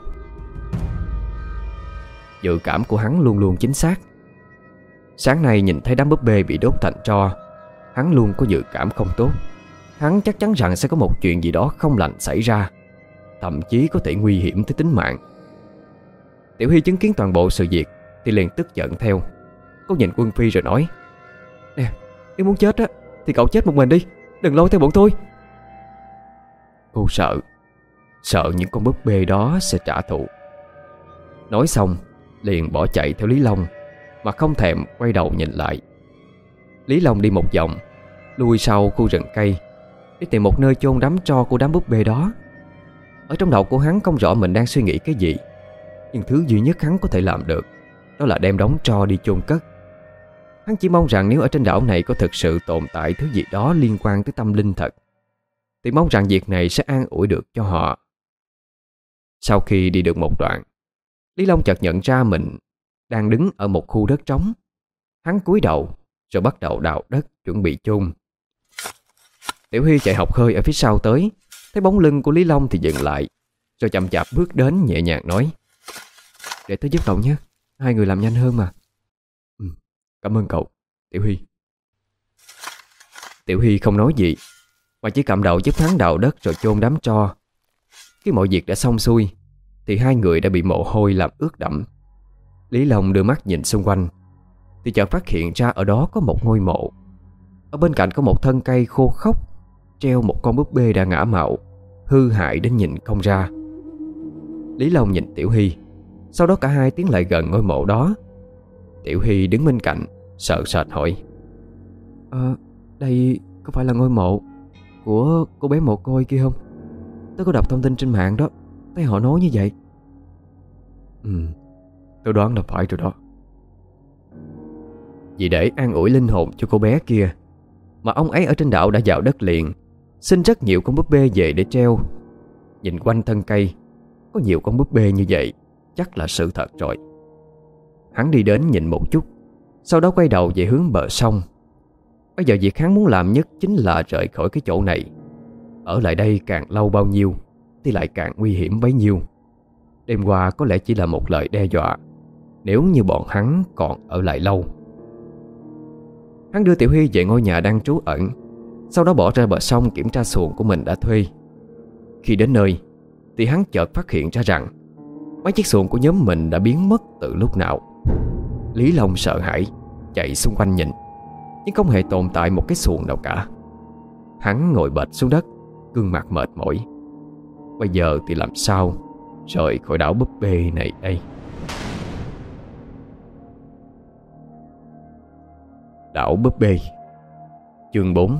Dự cảm của hắn luôn luôn chính xác. Sáng nay nhìn thấy đám búp bê bị đốt thành tro, hắn luôn có dự cảm không tốt. Hắn chắc chắn rằng sẽ có một chuyện gì đó không lành xảy ra, thậm chí có thể nguy hiểm tới tính mạng. Tiểu Hy chứng kiến toàn bộ sự việc thì liền tức giận theo. Cô nhìn Quân Phi rồi nói: Nè, nếu muốn chết á thì cậu chết một mình đi, đừng lôi theo bọn tôi. Cô sợ Sợ những con búp bê đó sẽ trả thù. Nói xong liền bỏ chạy theo Lý Long, mà không thèm quay đầu nhìn lại. Lý Long đi một vòng, lui sau khu rừng cây để tìm một nơi chôn đám tro của đám búp bê đó. Ở trong đầu của hắn không rõ mình đang suy nghĩ cái gì, nhưng thứ duy nhất hắn có thể làm được đó là đem đống tro đi chôn cất. Hắn chỉ mong rằng nếu ở trên đảo này có thực sự tồn tại thứ gì đó liên quan tới tâm linh thật, thì mong rằng việc này sẽ an ủi được cho họ. Sau khi đi được một đoạn, Lý Long chợt nhận ra mình đang đứng ở một khu đất trống. Hắn cúi đầu rồi bắt đầu đào đất chuẩn bị chôn. Tiểu Huy chạy học khơi ở phía sau tới, thấy bóng lưng của Lý Long thì dừng lại, rồi chậm chạp bước đến nhẹ nhàng nói: "Để tớ giúp cậu nhé, hai người làm nhanh hơn mà." "Ừ, cảm ơn cậu, Tiểu Huy." Tiểu Huy không nói gì, mà chỉ cầm đầu giúp hắn đào đất rồi chôn đám tro. Khi mọi việc đã xong xuôi thì hai người đã bị mồ hôi làm ướt đẫm. Lý Long đưa mắt nhìn xung quanh thì chợt phát hiện ra ở đó có một ngôi mộ. Ở bên cạnh có một thân cây khô khốc, treo một con búp bê đã ngã mạo, hư hại đến nhìn không ra. Lý Long nhìn Tiểu Hy, sau đó cả hai tiến lại gần ngôi mộ đó. Tiểu Hy đứng bên cạnh sợ sệt hỏi: "Ờ, đây có phải là ngôi mộ của cô bé mồ côi kia không? Tớ có đọc thông tin trên mạng đó, thấy họ nói như vậy." "Ừ, tớ đoán là phải rồi đó." Vì để an ủi linh hồn cho cô bé kia mà ông ấy ở trên đảo đã vào đất liền, xin rất nhiều con búp bê về để treo. Nhìn quanh thân cây có nhiều con búp bê như vậy, chắc là sự thật rồi. Hắn đi đến nhìn một chút, sau đó quay đầu về hướng bờ sông. Bây giờ việc hắn muốn làm nhất chính là rời khỏi cái chỗ này. Ở lại đây càng lâu bao nhiêu thì lại càng nguy hiểm bấy nhiêu. Đêm qua có lẽ chỉ là một lời đe dọa, nếu như bọn hắn còn ở lại lâu. Hắn đưa Tiểu Huy về ngôi nhà đang trú ẩn, sau đó bỏ ra bờ sông kiểm tra xuồng của mình đã thuê. Khi đến nơi thì hắn chợt phát hiện ra rằng mấy chiếc xuồng của nhóm mình đã biến mất từ lúc nào. Lý Long sợ hãi chạy xung quanh nhìn, nhưng không hề tồn tại một cái xuồng nào cả. Hắn ngồi bệt xuống đất, gương mặt mệt mỏi. Bây giờ thì làm sao rời khỏi đảo búp bê này đây? Đảo búp bê, chương bốn.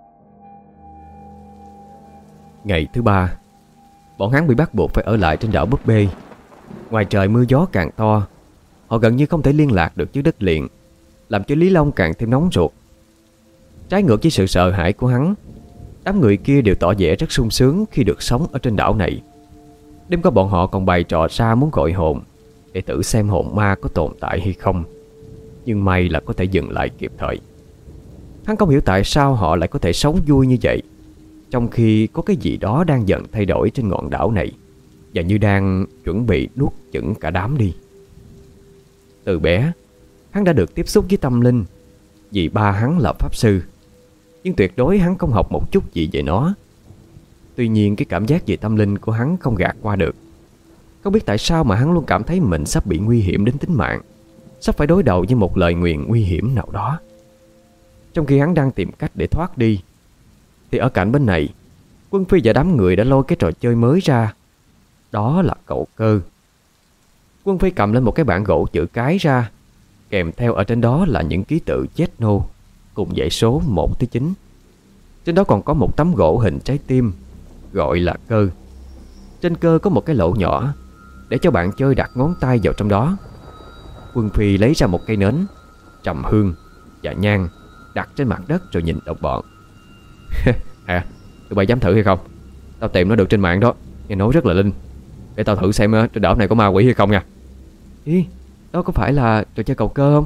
Ngày thứ ba, bọn hắn bị bắt buộc phải ở lại trên đảo búp bê. Ngoài trời mưa gió càng to, họ gần như không thể liên lạc được với đất liền, làm cho Lý Long càng thêm nóng ruột. Trái ngược với sự sợ hãi của hắn, đám người kia đều tỏ vẻ rất sung sướng khi được sống ở trên đảo này. Đêm qua bọn họ còn bày trò ra muốn gọi hồn, để thử xem hồn ma có tồn tại hay không. Nhưng may là có thể dừng lại kịp thời. Hắn không hiểu tại sao họ lại có thể sống vui như vậy, trong khi có cái gì đó đang dần thay đổi trên ngọn đảo này, và như đang chuẩn bị nuốt chửng cả đám đi. Từ bé, hắn đã được tiếp xúc với tâm linh, vì ba hắn là pháp sư, nhưng tuyệt đối hắn không học một chút gì về nó. Tuy nhiên cái cảm giác về tâm linh của hắn không gạt qua được. Không biết tại sao mà hắn luôn cảm thấy mình sắp bị nguy hiểm đến tính mạng, sắp phải đối đầu với một lời nguyền nguy hiểm nào đó. Trong khi hắn đang tìm cách để thoát đi, thì ở cạnh bên này, Quân Phi và đám người đã lôi cái trò chơi mới ra. Đó là cậu cơ. Quân Phi cầm lên một cái bảng gỗ chữ cái ra, kèm theo ở trên đó là những ký tự chết nô cùng dãy số một tới chín. Trên đó còn có một tấm gỗ hình trái tim, gọi là cơ. Trên cơ có một cái lỗ nhỏ để cho bạn chơi đặt ngón tay vào trong đó. Quân Phi lấy ra một cây nến, trầm hương và nhang, đặt trên mặt đất rồi nhìn đồng bọn. À, tụi bay dám thử hay không? Tao tìm nó được trên mạng đó, nghe nói rất là linh. Để tao thử xem trên đảo này có ma quỷ hay không nha. Ý, đó có phải là trò chơi cầu cơ không?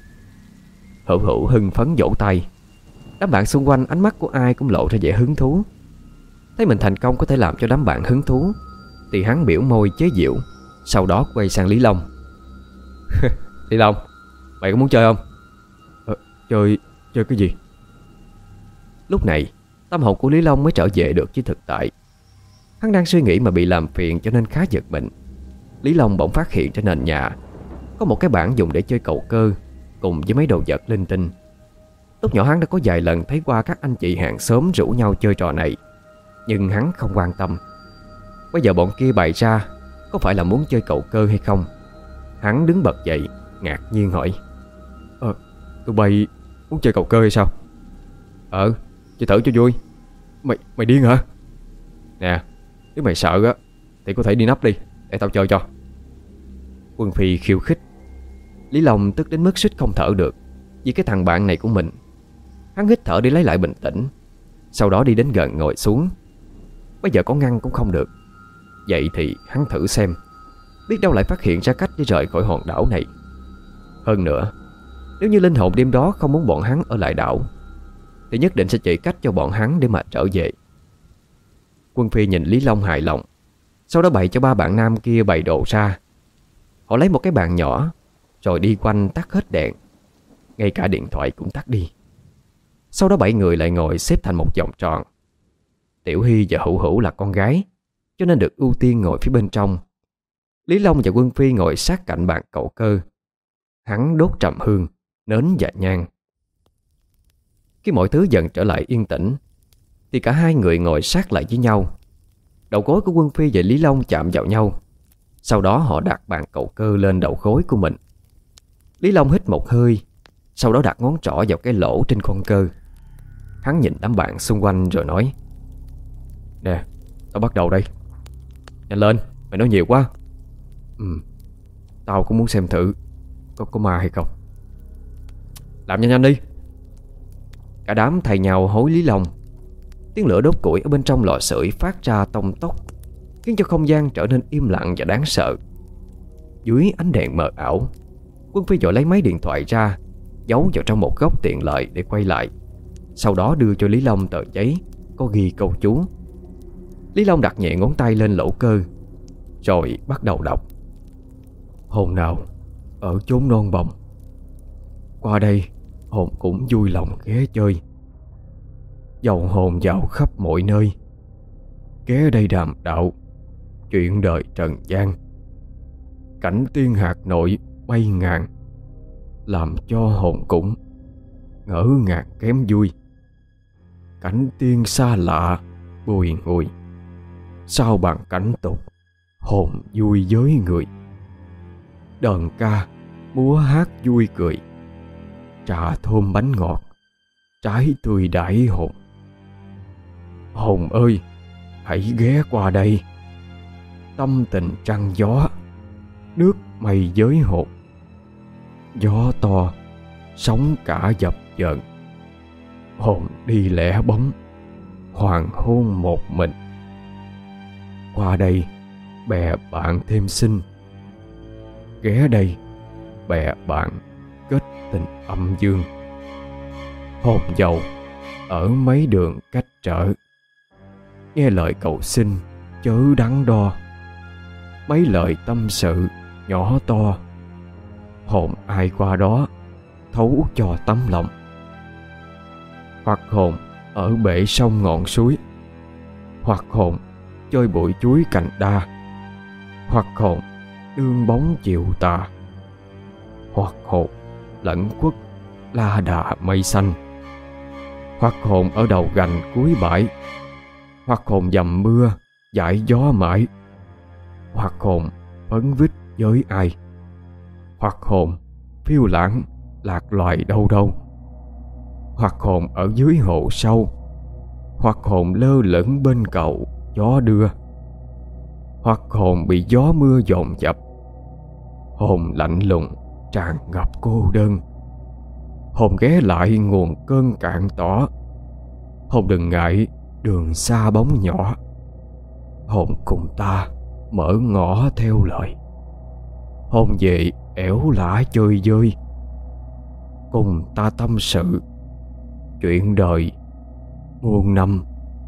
Hữu Hữu hưng phấn vỗ tay. Đám bạn xung quanh ánh mắt của ai cũng lộ ra vẻ hứng thú. Thấy mình thành công có thể làm cho đám bạn hứng thú, thì hắn biểu môi chế giễu, sau đó quay sang Lý Long. Lý Long, mày có muốn chơi không? Ờ, chơi, chơi cái gì? Lúc này tâm hồn của Lý Long mới trở về được với thực tại. Hắn đang suy nghĩ mà bị làm phiền cho nên khá giật mình. Lý Long bỗng phát hiện trên nền nhà có một cái bảng dùng để chơi cầu cơ, cùng với mấy đồ vật linh tinh. Lúc nhỏ hắn đã có vài lần thấy qua các anh chị hàng xóm rủ nhau chơi trò này, nhưng hắn không quan tâm. Bây giờ bọn kia bày ra, có phải là muốn chơi cầu cơ hay không? Hắn đứng bật dậy, ngạc nhiên hỏi: Ờ, tụi bay muốn chơi cầu cơ hay sao? Ờ, chơi thử cho vui. Mày, mày điên hả? Nè, nếu mày sợ á thì có thể đi nấp đi, để tao chơi cho. Quân Phi khiêu khích. Lý Long tức đến mức suýt không thở được. vì cái thằng bạn này của mình. Hắn hít thở để lấy lại bình tĩnh, sau đó đi đến gần ngồi xuống. Bây giờ có ngăn cũng không được. Vậy thì hắn thử xem, biết đâu lại phát hiện ra cách để rời khỏi hòn đảo này. Hơn nữa, nếu như linh hồn đêm đó không muốn bọn hắn ở lại đảo, thì nhất định sẽ chỉ cách cho bọn hắn để mà trở về. Quân Phi nhìn Lý Long hài lòng, sau đó bày cho ba bạn nam kia bày đồ ra. Họ lấy một cái bàn nhỏ, rồi đi quanh tắt hết đèn, ngay cả điện thoại cũng tắt đi. Sau đó bảy người lại ngồi xếp thành một vòng tròn. Tiểu Hy và Hữu Hữu là con gái, cho nên được ưu tiên ngồi phía bên trong. Lý Long và Quân Phi ngồi sát cạnh bàn cậu Cơ. Hắn đốt trầm hương, nến và nhang. Khi mọi thứ dần trở lại yên tĩnh, thì cả hai người ngồi sát lại với nhau. Đầu gối của Quân Phi và Lý Long chạm vào nhau. Sau đó họ đặt bàn cậu Cơ lên đầu gối của mình. Lý Long hít một hơi, sau đó đặt ngón trỏ vào cái lỗ trên con Cơ. Hắn nhìn đám bạn xung quanh rồi nói: "Nè, tao bắt đầu đây. Nhanh lên, mày nói nhiều quá." "Ừ, tao cũng muốn xem thử Có có ma hay không." "Làm nhanh nhanh đi." Cả đám thay nhau hối Lý Long. Tiếng lửa đốt củi ở bên trong lò sưởi phát ra tông tốc, khiến cho không gian trở nên im lặng và đáng sợ. Dưới ánh đèn mờ ảo, Quân Phi vội lấy máy điện thoại ra, giấu vào trong một góc tiện lợi để quay lại. Sau đó đưa cho Lý Long tờ giấy có ghi câu chú. Lý Long đặt nhẹ ngón tay lên lỗ Cơ, rồi bắt đầu đọc: "Hồn nào ở chốn non bồng, qua đây hồn cũng vui lòng ghé chơi. Dòng hồn dạo khắp mọi nơi, ghé đây đàm đạo chuyện đời trần gian. Cảnh tiên hạt nội bay ngàn, làm cho hồn cũng ngỡ ngàng kém vui. Cảnh tiên xa lạ bùi ngùi, sao bằng cảnh tục hồn vui với người. Đờn ca múa hát vui cười, trà thơm bánh ngọt, trái tươi đãi hồn. Hồn ơi, hãy ghé qua đây. Tâm tình trăng gió, nước mây giới hồn. Gió to, sóng cả dập dờn. Hồn đi lẻ bóng, hoàng hôn một mình. Qua đây, bè bạn thêm xinh. Ghé đây, bè bạn kết tình âm dương. Hồn dầu ở mấy đường cách trở, nghe lời cầu xin chớ đắn đo. Mấy lời tâm sự nhỏ to, hồn ai qua đó thấu cho tấm lòng. Hoặc hồn ở bể sông ngọn suối, hoặc hồn chơi bụi chuối cành đa, hoặc hồn đương bóng chiều tà, hoặc hồn lẫn quất la đà mây xanh, hoặc hồn ở đầu gành cuối bãi, hoặc hồn dầm mưa dải gió mãi, hoặc hồn phấn vít với ai, hoặc hồn phiêu lãng lạc loài đâu đâu, hoặc hồn ở dưới hồ sâu, hoặc hồn lơ lửng bên cầu gió đưa, hoặc hồn bị gió mưa dồn dập. Hồn lạnh lùng tràn ngập cô đơn, hồn ghé lại nguồn cơn cạn tỏ. Hồn đừng ngại đường xa bóng nhỏ, hồn cùng ta mở ngõ theo lời. Hồn về ẻo lả chơi vơi, cùng ta tâm sự chuyện đời muôn năm.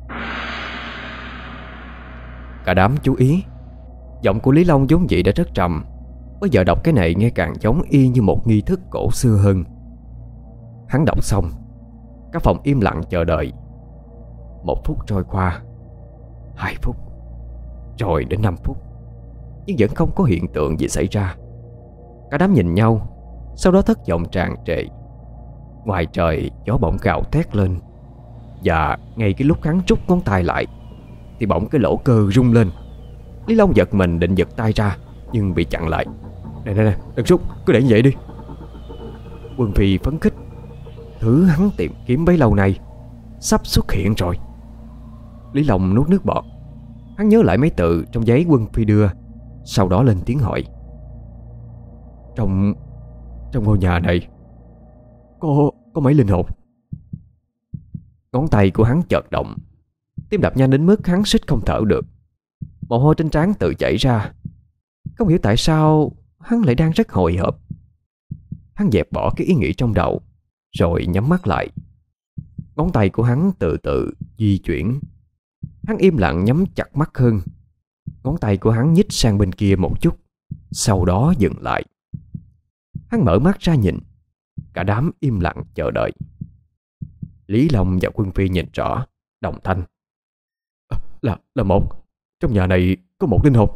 Cả đám chú ý. Giọng của Lý Long vốn dĩ đã rất trầm, bây giờ đọc cái này nghe càng giống y như một nghi thức cổ xưa hơn. Hắn đọc xong, các phòng im lặng chờ đợi. Một phút trôi qua, hai phút, rồi đến năm phút, nhưng vẫn không có hiện tượng gì xảy ra. Cả đám nhìn nhau, sau đó thất vọng tràn trề. Ngoài trời gió bỗng gào thét lên, và ngay cái lúc hắn rút ngón tay lại thì bỗng cái lỗ Cơ rung lên. Lý Long giật mình định giật tay ra, nhưng bị chặn lại. Nè nè nè, đừng rút, cứ để như vậy đi. Quân Phi phấn khích. Thứ hắn tìm kiếm bấy lâu nay sắp xuất hiện rồi. Lý Long nuốt nước bọt. Hắn nhớ lại mấy từ trong giấy Quân Phi đưa, sau đó lên tiếng hỏi: Trong Trong ngôi nhà này Có, có mấy linh hồn. Ngón tay của hắn chợt động, tim đập nhanh đến mức hắn suýt không thở được. Mồ hôi trên trán tự chảy ra. Không hiểu tại sao hắn lại đang rất hồi hộp. Hắn dẹp bỏ cái ý nghĩ trong đầu, rồi nhắm mắt lại. Ngón tay của hắn từ từ di chuyển. Hắn im lặng nhắm chặt mắt hơn. Ngón tay của hắn nhích sang bên kia một chút, sau đó dừng lại. Hắn mở mắt ra nhìn. Cả đám im lặng chờ đợi. Lý Long và Quân Phi nhìn rõ, đồng thanh: à, Là, là một. Trong nhà này có một linh hồn.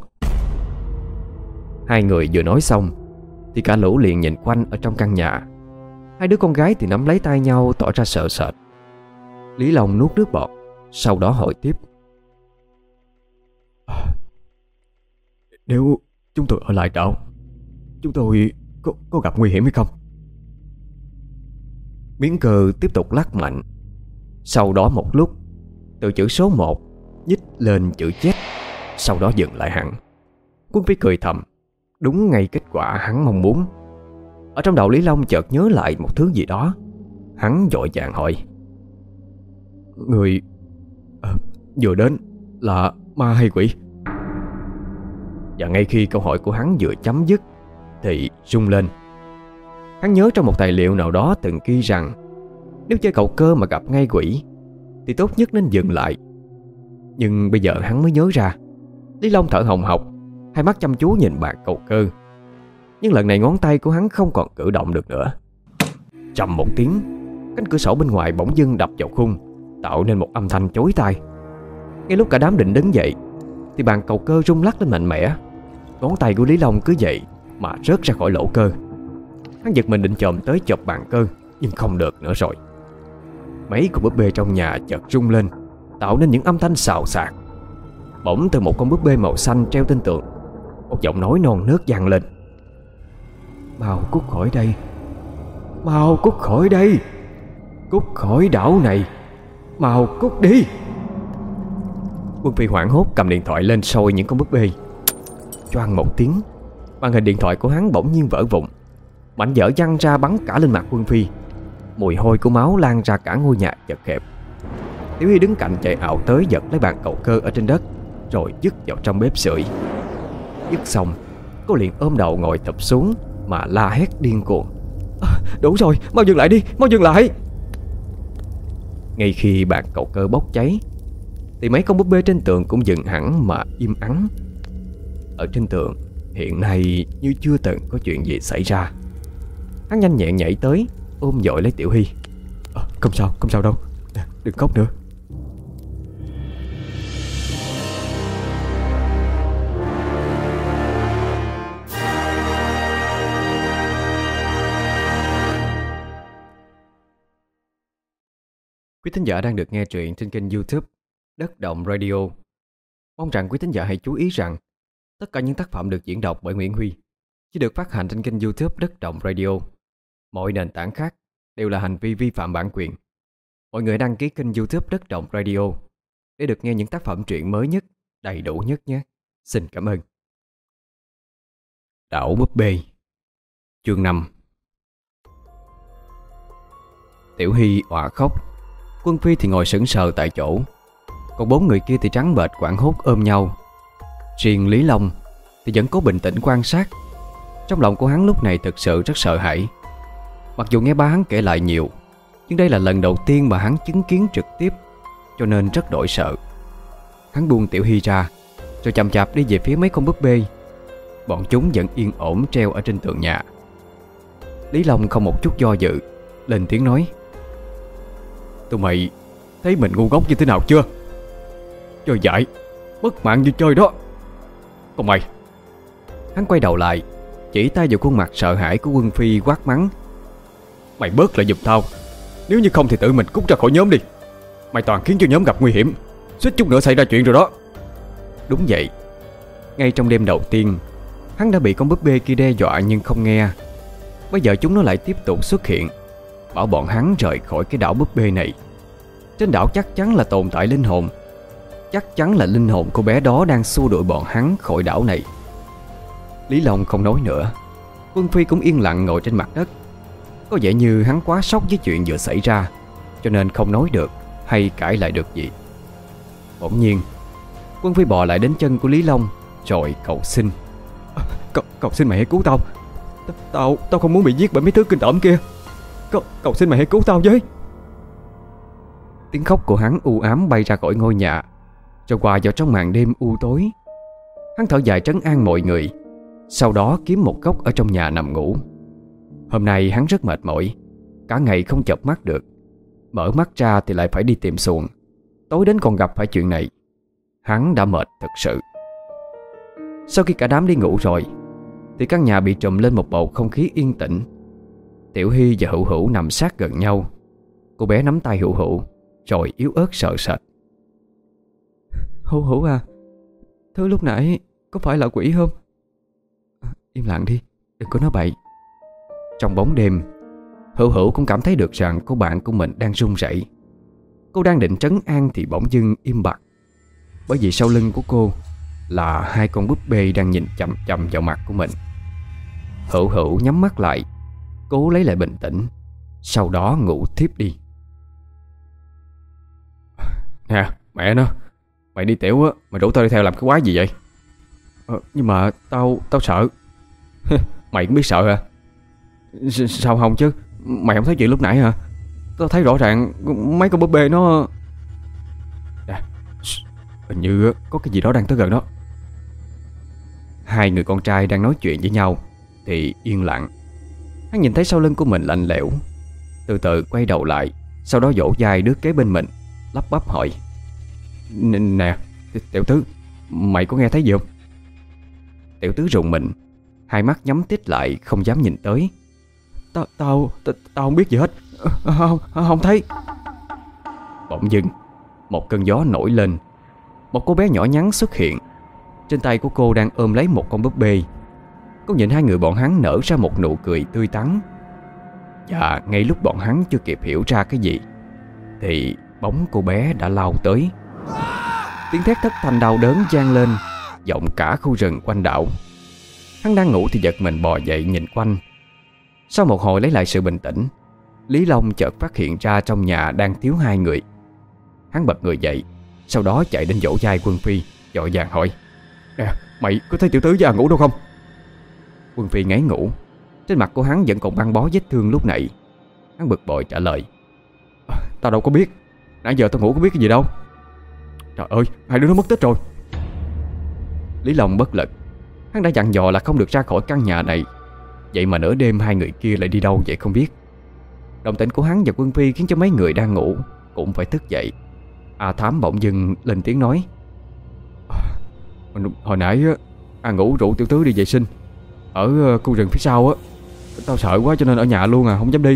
Hai người vừa nói xong thì cả lũ liền nhìn quanh ở trong căn nhà. Hai đứa con gái thì nắm lấy tay nhau tỏ ra sợ sệt. Lý Long nuốt nước bọt, sau đó hỏi tiếp: à, Nếu chúng tôi ở lại đảo, chúng tôi có, có gặp nguy hiểm hay không? Miếng Cơ tiếp tục lắc mạnh. Sau đó một lúc, từ chữ số một nhích lên chữ Z, sau đó dừng lại hẳn. Quân Phi cười thầm. Đúng ngay kết quả hắn mong muốn. Ở trong đầu Lý Long chợt nhớ lại một thứ gì đó. Hắn vội vàng hỏi: Người à, vừa đến là ma hay quỷ? Và ngay khi câu hỏi của hắn vừa chấm dứt thì rung lên. Hắn nhớ trong một tài liệu nào đó từng ghi rằng nếu chơi cầu cơ mà gặp ngay quỷ thì tốt nhất nên dừng lại. Nhưng bây giờ hắn mới nhớ ra. Lý Long thở hồng hộc, hai mắt chăm chú nhìn bàn cầu cơ. Nhưng lần này ngón tay của hắn không còn cử động được nữa. Trầm một tiếng, cánh cửa sổ bên ngoài bỗng dưng đập vào khung, tạo nên một âm thanh chói tai. Ngay lúc cả đám định đứng dậy thì bàn cầu cơ rung lắc lên mạnh mẽ. Ngón tay của Lý Long cứ vậy mà rớt ra khỏi lỗ cơ. Hắn giật mình định chồm tới chộp bàn cơ, nhưng không được nữa rồi. Mấy con búp bê trong nhà chợt rung lên, tạo nên những âm thanh xào xạc. Bỗng từ một con búp bê màu xanh treo trên tường, một giọng nói non nớt vang lên: Mau cút khỏi đây, mau cút khỏi đây, cút khỏi đảo này, mau cút đi. Quân Phi hoảng hốt cầm điện thoại lên soi những con búp bê. Choang một tiếng, màn hình điện thoại của hắn bỗng nhiên vỡ vụn. Mảnh vỡ văng ra bắn cả lên mặt Quân Phi. Mùi hôi của máu lan ra cả ngôi nhà chật hẹp. Tiểu Hy đứng cạnh chạy ảo tới giật lấy bàn cầu cơ ở trên đất, rồi dứt vào trong bếp sưởi. Dứt xong, cô liền ôm đầu ngồi thụp xuống mà la hét điên cuồng: à, Đủ rồi, mau dừng lại đi, mau dừng lại. Ngay khi bàn cầu cơ bốc cháy thì mấy con búp bê trên tường cũng dừng hẳn mà im ắng. Ở trên tường hiện nay như chưa từng có chuyện gì xảy ra. Hắn nhanh nhẹn nhảy tới, ôm dội lấy Tiểu Hy. à, Không sao, không sao đâu, đừng khóc nữa. Quý thính giả đang được nghe truyện trên kênh YouTube Đất Động Radio. Mong rằng quý thính giả hãy chú ý rằng tất cả những tác phẩm được diễn đọc bởi Nguyễn Huy chỉ được phát hành trên kênh YouTube Đất Động Radio. Mọi nền tảng khác đều là hành vi vi phạm bản quyền. Mọi người đăng ký kênh YouTube Đất Động Radio để được nghe những tác phẩm truyện mới nhất, đầy đủ nhất nhé. Xin cảm ơn. Đảo búp bê, chương năm. Tiểu Hy òa khóc, Quân Phi thì ngồi sững sờ tại chỗ, còn bốn người kia thì trắng bệch hoảng hốt ôm nhau. Riêng Lý Long thì vẫn cố bình tĩnh quan sát. Trong lòng của hắn lúc này thực sự rất sợ hãi. Mặc dù nghe ba hắn kể lại nhiều, nhưng đây là lần đầu tiên mà hắn chứng kiến trực tiếp, cho nên rất đổi sợ. Hắn buông Tiểu Hy ra, rồi chậm chạp đi về phía mấy con búp bê. Bọn chúng vẫn yên ổn treo ở trên tường nhà. Lý Long không một chút do dự, lên tiếng nói: Tụi mày thấy mình ngu ngốc như thế nào chưa? Chơi dại, mất mạng như chơi đó. Còn mày. Hắn quay đầu lại, chỉ tay vào khuôn mặt sợ hãi của Quân Phi quát mắng: Mày bớt lại giùm tao, nếu như không thì tự mình cút ra khỏi nhóm đi. Mày toàn khiến cho nhóm gặp nguy hiểm, suýt chút nữa xảy ra chuyện rồi đó. Đúng vậy. Ngay trong đêm đầu tiên, hắn đã bị con búp bê kia đe dọa nhưng không nghe. Bây giờ chúng nó lại tiếp tục xuất hiện, bảo bọn hắn rời khỏi cái đảo búp bê này. Trên đảo chắc chắn là tồn tại linh hồn. Chắc chắn là linh hồn cô bé đó đang xua đuổi bọn hắn khỏi đảo này. Lý Long không nói nữa. Quân Phi cũng yên lặng ngồi trên mặt đất. Có vẻ như hắn quá sốc với chuyện vừa xảy ra, cho nên không nói được hay cãi lại được gì. Bỗng nhiên Quân Phi bò lại đến chân của Lý Long rồi cầu xin. Cầu, cầu xin mày hãy cứu tao. Tao Tao không muốn bị giết bởi mấy thứ kinh tởm kia. Cầu, cầu xin mày hãy cứu tao với. Tiếng khóc của hắn u ám bay ra khỏi ngôi nhà, rồi hòa vào trong màn đêm u tối. Hắn thở dài trấn an mọi người, sau đó kiếm một góc ở trong nhà nằm ngủ. Hôm nay hắn rất mệt mỏi, cả ngày không chợp mắt được. Mở mắt ra thì lại phải đi tìm xuồng, tối đến còn gặp phải chuyện này. Hắn đã mệt thật sự. Sau khi cả đám đi ngủ rồi thì căn nhà bị trùm lên một bầu không khí yên tĩnh. Tiểu Hy và Hữu Hữu nằm sát gần nhau. Cô bé nắm tay Hữu Hữu rồi yếu ớt sợ sệt. Hữu Hữu à, thứ lúc nãy có phải là quỷ không? Im lặng đi, đừng có nói bậy. Trong bóng đêm, Hữu Hữu cũng cảm thấy được rằng cô bạn của mình đang run rẩy. Cô đang định trấn an thì bỗng dưng im bặt, bởi vì sau lưng của cô là hai con búp bê đang nhìn chằm chằm vào mặt của mình. Hữu Hữu nhắm mắt lại, cố lấy lại bình tĩnh, sau đó ngủ thiếp đi. Nè, mẹ nó, mày đi tiểu á, mày rủ tao đi theo làm cái quái gì vậy? Ờ, nhưng mà tao, tao sợ. Mày cũng biết sợ à? S sao không chứ? Mày không thấy chuyện lúc nãy hả? Tao thấy rõ ràng mấy con búp bê nó... À, hình như có cái gì đó đang tới gần đó. Hai người con trai đang nói chuyện với nhau thì yên lặng. Hắn nhìn thấy sau lưng của mình lạnh lẽo, từ từ quay đầu lại, sau đó vỗ vai đứa kế bên mình, lắp bắp hỏi: Nè, Tiểu Tứ, mày có nghe thấy gì không? Tiểu Tứ rùng mình, hai mắt nhắm tít lại không dám nhìn tới. Tao, tao, tao không biết gì hết. Không, không thấy. Bỗng dưng một cơn gió nổi lên. Một cô bé nhỏ nhắn xuất hiện. Trên tay của cô đang ôm lấy một con búp bê. Cô nhìn hai người bọn hắn nở ra một nụ cười tươi tắn. Và ngay lúc bọn hắn chưa kịp hiểu ra cái gì thì bóng cô bé đã lao tới. Tiếng thét thất thanh đau đớn vang lên, vọng cả khu rừng quanh đảo. Hắn đang ngủ thì giật mình bò dậy nhìn quanh. Sau một hồi lấy lại sự bình tĩnh, Lý Long chợt phát hiện ra trong nhà đang thiếu hai người. Hắn bật người dậy, sau đó chạy đến vỗ vai Quân Phi, vội vàng hỏi: Nè, mày có thấy Tiểu Tứ với A Ngũ đâu không? Quân Phi ngáy ngủ. Trên mặt của hắn vẫn còn băng bó vết thương lúc nãy. Hắn bực bội trả lời: à, Tao đâu có biết, nãy giờ tao ngủ có biết cái gì đâu. Trời ơi, hai đứa nó mất tích rồi. Lý Long bất lực. Hắn đã dặn dò là không được ra khỏi căn nhà này, vậy mà nửa đêm hai người kia lại đi đâu vậy không biết. Động tĩnh của hắn và Quân Phi khiến cho mấy người đang ngủ cũng phải thức dậy. A Thám bỗng dưng lên tiếng nói: à, Hồi nãy A Ngũ rủ Tiểu Tứ đi vệ sinh ở khu rừng phía sau á. Tao sợ quá cho nên ở nhà luôn à, không dám đi.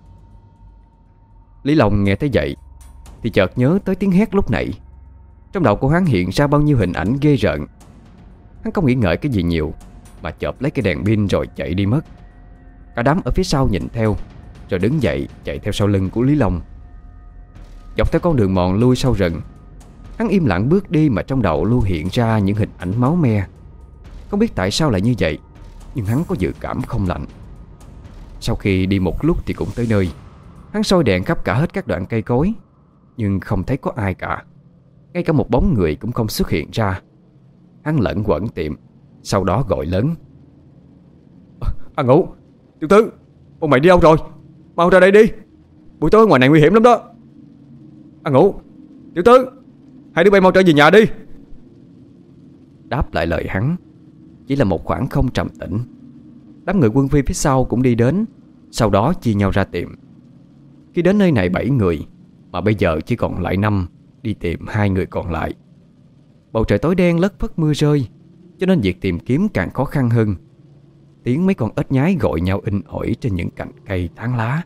Lý Long nghe thấy vậy thì chợt nhớ tới tiếng hét lúc nãy. Trong đầu của hắn hiện ra bao nhiêu hình ảnh ghê rợn. Hắn không nghĩ ngợi cái gì nhiều mà chộp lấy cái đèn pin rồi chạy đi mất. Cả đám ở phía sau nhìn theo, rồi đứng dậy chạy theo sau lưng của Lý Long. Dọc theo con đường mòn lui sau rừng, hắn im lặng bước đi mà trong đầu luôn hiện ra những hình ảnh máu me. Không biết tại sao lại như vậy, nhưng hắn có dự cảm không lành. Sau khi đi một lúc thì cũng tới nơi. Hắn soi đèn khắp cả hết các đoạn cây cối, nhưng không thấy có ai cả. Ngay cả một bóng người cũng không xuất hiện ra. Hắn lẩn quẩn tìm, sau đó gọi lớn: à, A Ngũ, Tiểu Tứ, bọn mày đi đâu rồi? Mau ra đây đi, buổi tối ngoài này nguy hiểm lắm đó. A Ngũ, Tiểu Tứ, hai đứa bay mau trở về nhà đi. Đáp lại lời hắn chỉ là một khoảng không trầm tĩnh. Đám người Quân Phi phía sau cũng đi đến, sau đó chia nhau ra tìm. Khi đến nơi này bảy người, mà bây giờ chỉ còn lại năm, đi tìm hai người còn lại. Bầu trời tối đen lất phất mưa rơi, cho nên việc tìm kiếm càng khó khăn hơn. Tiếng mấy con ếch nhái gọi nhau inh ỏi trên những cành cây tán lá.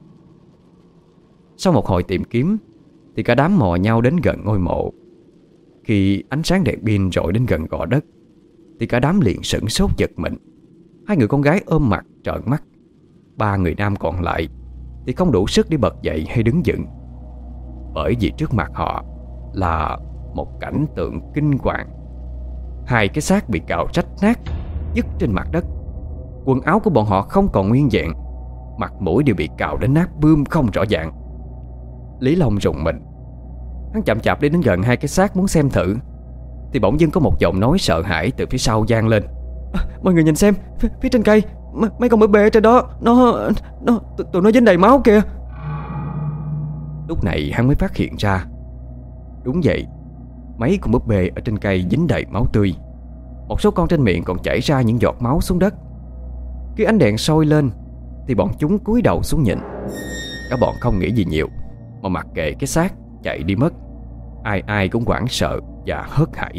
Sau một hồi tìm kiếm thì cả đám mò nhau đến gần ngôi mộ. Khi ánh sáng đèn pin rọi đến gần gò đất thì cả đám liền sửng sốt giật mình. Hai người con gái ôm mặt trợn mắt. Ba người nam còn lại thì không đủ sức để bật dậy hay đứng dựng, bởi vì trước mặt họ là một cảnh tượng kinh hoàng. Hai cái xác bị cào rách nát, dứt trên mặt đất. Quần áo của bọn họ không còn nguyên vẹn. mặt mũi đều bị cào đến nát bươm không rõ dạng. Lý Long rùng mình. Hắn chậm chạp đi đến gần hai cái xác muốn xem thử, thì bỗng dưng có một giọng nói sợ hãi từ phía sau vang lên. À, mọi người nhìn xem, phía, phía trên cây m- mấy con búp bê ở trên đó, Nó, nó tụi, tụi nó dính đầy máu kìa. Lúc này hắn mới phát hiện ra, đúng vậy, mấy con búp bê ở trên cây dính đầy máu tươi. Một số con trên miệng còn chảy ra những giọt máu xuống đất. Khi ánh đèn soi lên thì bọn chúng cúi đầu xuống nhìn. Cả bọn không nghĩ gì nhiều mà mặc kệ cái xác chạy đi mất. Ai ai cũng hoảng sợ và hớt hải.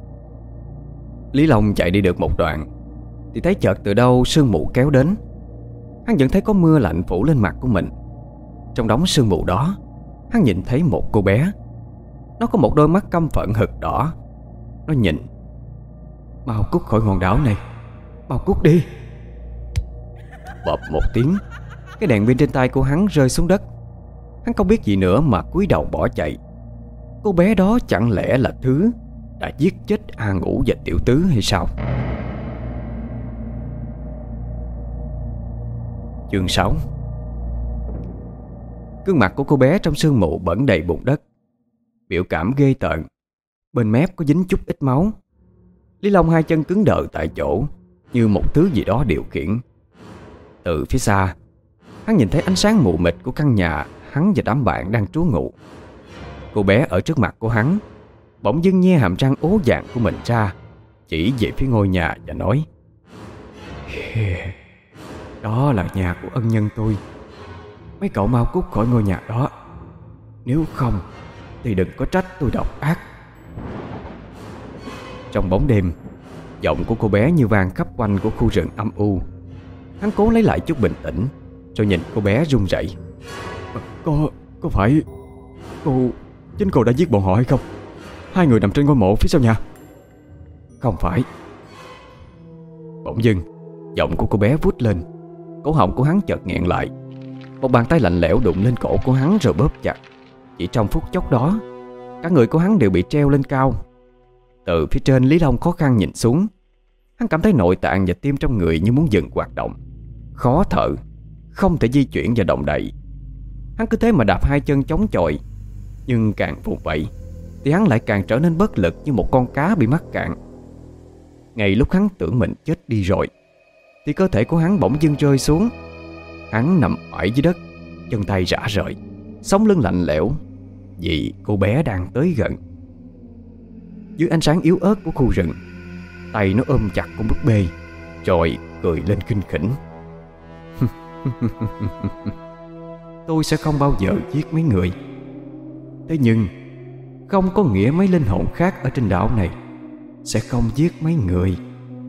Lý Long chạy đi được một đoạn thì thấy chợt từ đâu sương mù kéo đến. Hắn vẫn thấy có mưa lạnh phủ lên mặt của mình. Trong đống sương mù đó, hắn nhìn thấy một cô bé. Nó có một đôi mắt căm phẫn hực đỏ. Nó nhìn. Mau cút khỏi hòn đảo này, mau cút đi. Bộp một tiếng, cái đèn pin trên tay của hắn rơi xuống đất. Hắn không biết gì nữa mà cúi đầu bỏ chạy. Cô bé đó chẳng lẽ là thứ đã giết chết A Ngũ và Tiểu Tứ hay sao? Chương sáu. Gương mặt của cô bé trong sương mù bẩn đầy bùn đất, biểu cảm ghê tợn. Bên mép có dính chút ít máu. Lý Long hai chân cứng đờ tại chỗ, như một thứ gì đó điều khiển. Từ phía xa, hắn nhìn thấy ánh sáng mù mịt của căn nhà hắn và đám bạn đang trú ngụ. Cô bé ở trước mặt của hắn bỗng dưng nhe hàm răng ố vàng của mình ra, chỉ về phía ngôi nhà và nói: Đó là nhà của ân nhân tôi. Mấy cậu mau cút khỏi ngôi nhà đó, nếu không thì đừng có trách tôi độc ác. Trong bóng đêm, giọng của cô bé như vang khắp quanh của khu rừng âm u. Hắn cố lấy lại chút bình tĩnh, rồi nhìn cô bé run rẩy. Có, có phải cô, chính cô đã giết bọn họ hay không? Hai người nằm trên ngôi mộ phía sau nhà. Không phải. Bỗng dưng, giọng của cô bé vút lên. Cổ họng của hắn chợt nghẹn lại. Một bàn tay lạnh lẽo đụng lên cổ của hắn rồi bóp chặt. Chỉ trong phút chốc đó, cả người của hắn đều bị treo lên cao. Từ phía trên, Lý Long khó khăn nhìn xuống. Hắn cảm thấy nội tạng và tim trong người như muốn dừng hoạt động, khó thở, không thể di chuyển và động đậy. Hắn cứ thế mà đạp hai chân chống chọi. Nhưng càng vùng vẫy thì hắn lại càng trở nên bất lực, như một con cá bị mắc cạn. Ngay lúc hắn tưởng mình chết đi rồi thì cơ thể của hắn bỗng dưng rơi xuống. Hắn nằm oải dưới đất, chân tay rã rời, sống lưng lạnh lẽo, vì cô bé đang tới gần. Dưới ánh sáng yếu ớt của khu rừng, tay nó ôm chặt con búp bê, rồi cười lên khinh khỉnh. Tôi sẽ không bao giờ giết mấy người. Thế nhưng không có nghĩa mấy linh hồn khác ở trên đảo này sẽ không giết mấy người.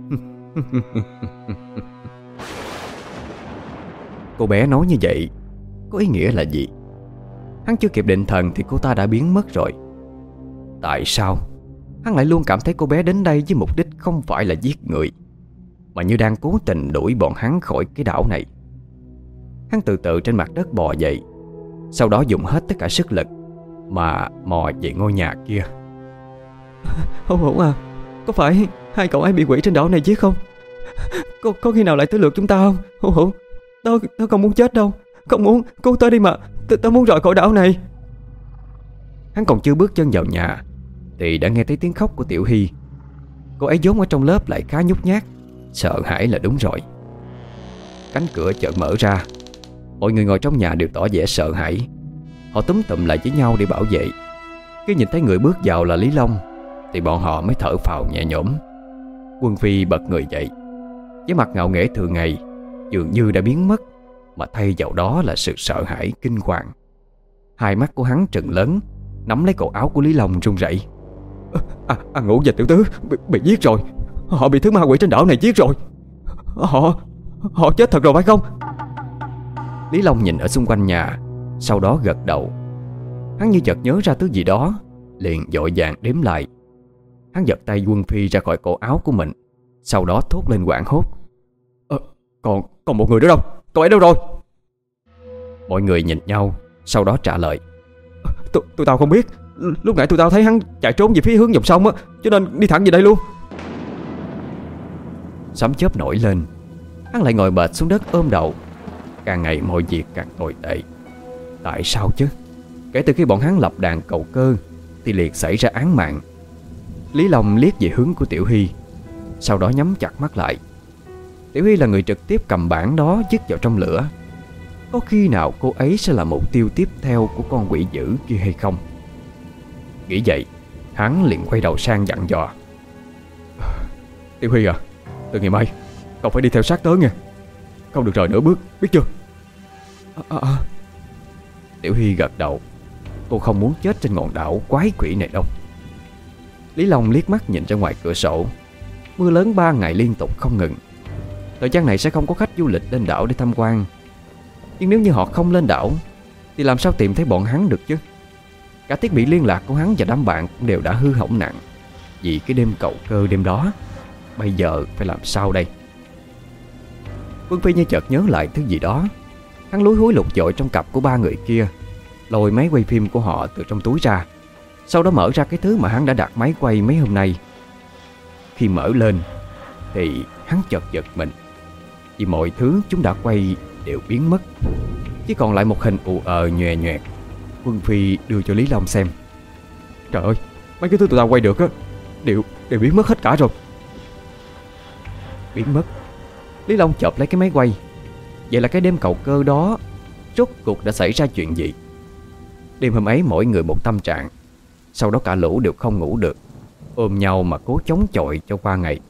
Cô bé nói như vậy có ý nghĩa là gì? Hắn chưa kịp định thần thì cô ta đã biến mất rồi. Tại sao hắn lại luôn cảm thấy cô bé đến đây với mục đích không phải là giết người, mà như đang cố tình đuổi bọn hắn khỏi cái đảo này? Hắn từ từ trên mặt đất bò dậy, sau đó dùng hết tất cả sức lực mà mò về ngôi nhà kia. Hùng Hùng à, có phải hai cậu ấy bị quỷ trên đảo này giết không? Có, có khi nào lại tới lượt chúng ta không? Hùng Hùng, tao, tao không muốn chết đâu. Không muốn, cứu tao đi mà. Tao, tao muốn rời khỏi đảo này. Hắn còn chưa bước chân vào nhà thì đã nghe thấy tiếng khóc của Tiểu Hy. Cô ấy vốn ở trong lớp lại khá nhút nhát, sợ hãi là đúng rồi. Cánh cửa chợt mở ra. Mọi người ngồi trong nhà đều tỏ vẻ sợ hãi. Họ túm tụm lại với nhau để bảo vệ. Khi nhìn thấy người bước vào là Lý Long thì bọn họ mới thở phào nhẹ nhõm. Quân Phi bật người dậy. Với mặt ngạo nghễ thường ngày dường như đã biến mất, mà thay vào đó là sự sợ hãi kinh hoàng. Hai mắt của hắn trừng lớn, nắm lấy cổ áo của Lý Long run rẩy. À, à Ngũ và Tiểu Tứ bị, bị giết rồi. Họ bị thứ ma quỷ trên đảo này giết rồi. Họ Họ chết thật rồi phải không? Lý Long nhìn ở xung quanh nhà, sau đó gật đầu. Hắn như chợt nhớ ra thứ gì đó, liền vội vàng đếm lại. Hắn giật tay Quân Phi ra khỏi cổ áo của mình, sau đó thốt lên hoảng hốt. Ờ, còn, còn một người nữa đâu? Cậu ấy đâu rồi? Mọi người nhìn nhau, sau đó trả lời. Tụi, tụi tao không biết. Lúc nãy tụi tao thấy hắn chạy trốn về phía hướng dòng sông á, cho nên đi thẳng về đây luôn. Sấm chớp nổi lên. Hắn lại ngồi bệt xuống đất ôm đầu. Càng ngày mọi việc càng tồi tệ. Tại sao chứ? Kể từ khi bọn hắn lập đàn cầu cơ thì liền xảy ra án mạng. Lý Long liếc về hướng của Tiểu Hy, sau đó nhắm chặt mắt lại. Tiểu Hy là người trực tiếp cầm bảng đó dứt vào trong lửa. Có khi nào cô ấy sẽ là mục tiêu tiếp theo của con quỷ dữ kia hay không? Nghĩ vậy, hắn liền quay đầu sang dặn dò: Tiểu Hy à, từ ngày mai cậu phải đi theo sát tớ nha, không được rời nửa bước, biết chưa? À, à, à. Tiểu Hy gật đầu. Cô không muốn chết trên ngọn đảo quái quỷ này đâu. Lý Long liếc mắt nhìn ra ngoài cửa sổ. Mưa lớn ba ngày liên tục không ngừng. Thời gian này sẽ không có khách du lịch lên đảo để tham quan. Nhưng nếu như họ không lên đảo thì làm sao tìm thấy bọn hắn được chứ? Cả thiết bị liên lạc của hắn và đám bạn cũng đều đã hư hỏng nặng vì cái đêm cầu cơ đêm đó. Bây giờ phải làm sao đây? Vương Phi như chợt nhớ lại thứ gì đó. Hắn lúi húi lục dội trong cặp của ba người kia, lôi máy quay phim của họ từ trong túi ra, sau đó mở ra cái thứ mà hắn đã đặt máy quay mấy hôm nay. Khi mở lên thì hắn chợt giật mình, vì mọi thứ chúng đã quay đều biến mất, chỉ còn lại một hình ù ờ nhòe nhòe. Quân Phi đưa cho Lý Long xem. Trời ơi, mấy cái thứ tụi tao quay được á đều, đều biến mất hết cả rồi. Biến mất? Lý Long chộp lấy cái máy quay. Vậy là cái đêm cầu cơ đó rốt cuộc đã xảy ra chuyện gì? Đêm hôm ấy mỗi người một tâm trạng. Sau đó cả lũ đều không ngủ được, ôm nhau mà cố chống chọi cho qua ngày.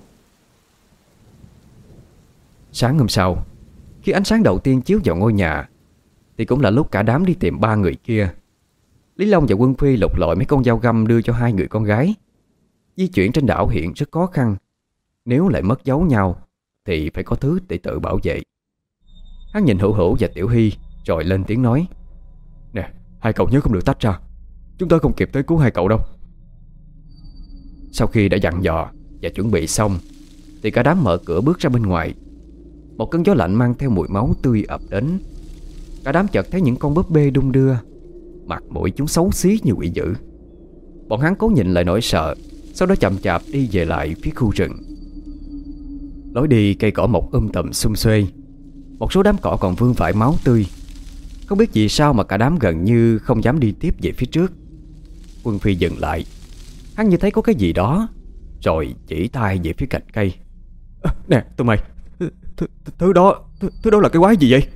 Sáng hôm sau, khi ánh sáng đầu tiên chiếu vào ngôi nhà, thì cũng là lúc cả đám đi tìm ba người kia. Lý Long và Quân Phi lục lọi mấy con dao găm đưa cho hai người con gái. Di chuyển trên đảo hiện rất khó khăn. Nếu lại mất dấu nhau thì phải có thứ để tự bảo vệ. Hắn nhìn Hữu Hữu và Tiểu Hy rồi lên tiếng nói: Nè, hai cậu nhớ không được tách ra, chúng ta không kịp tới cứu hai cậu đâu. Sau khi đã dặn dò và chuẩn bị xong thì cả đám mở cửa bước ra bên ngoài. Một cơn gió lạnh mang theo mùi máu tươi ập đến. Cả đám chợt thấy những con búp bê đung đưa, mặt mũi chúng xấu xí như quỷ dữ. Bọn hắn cố nhịn lại nỗi sợ, sau đó chậm chạp đi về lại phía khu rừng. Lối đi cây cỏ mọc um tùm xum xuê, một số đám cỏ còn vương vãi máu tươi. Không biết vì sao mà cả đám gần như không dám đi tiếp về phía trước. Quân Phi dừng lại. Hắn như thấy có cái gì đó, rồi chỉ tay về phía cành cây. À, nè tụi mày, Thứ, thứ đó thứ, thứ đó là cái quái gì vậy?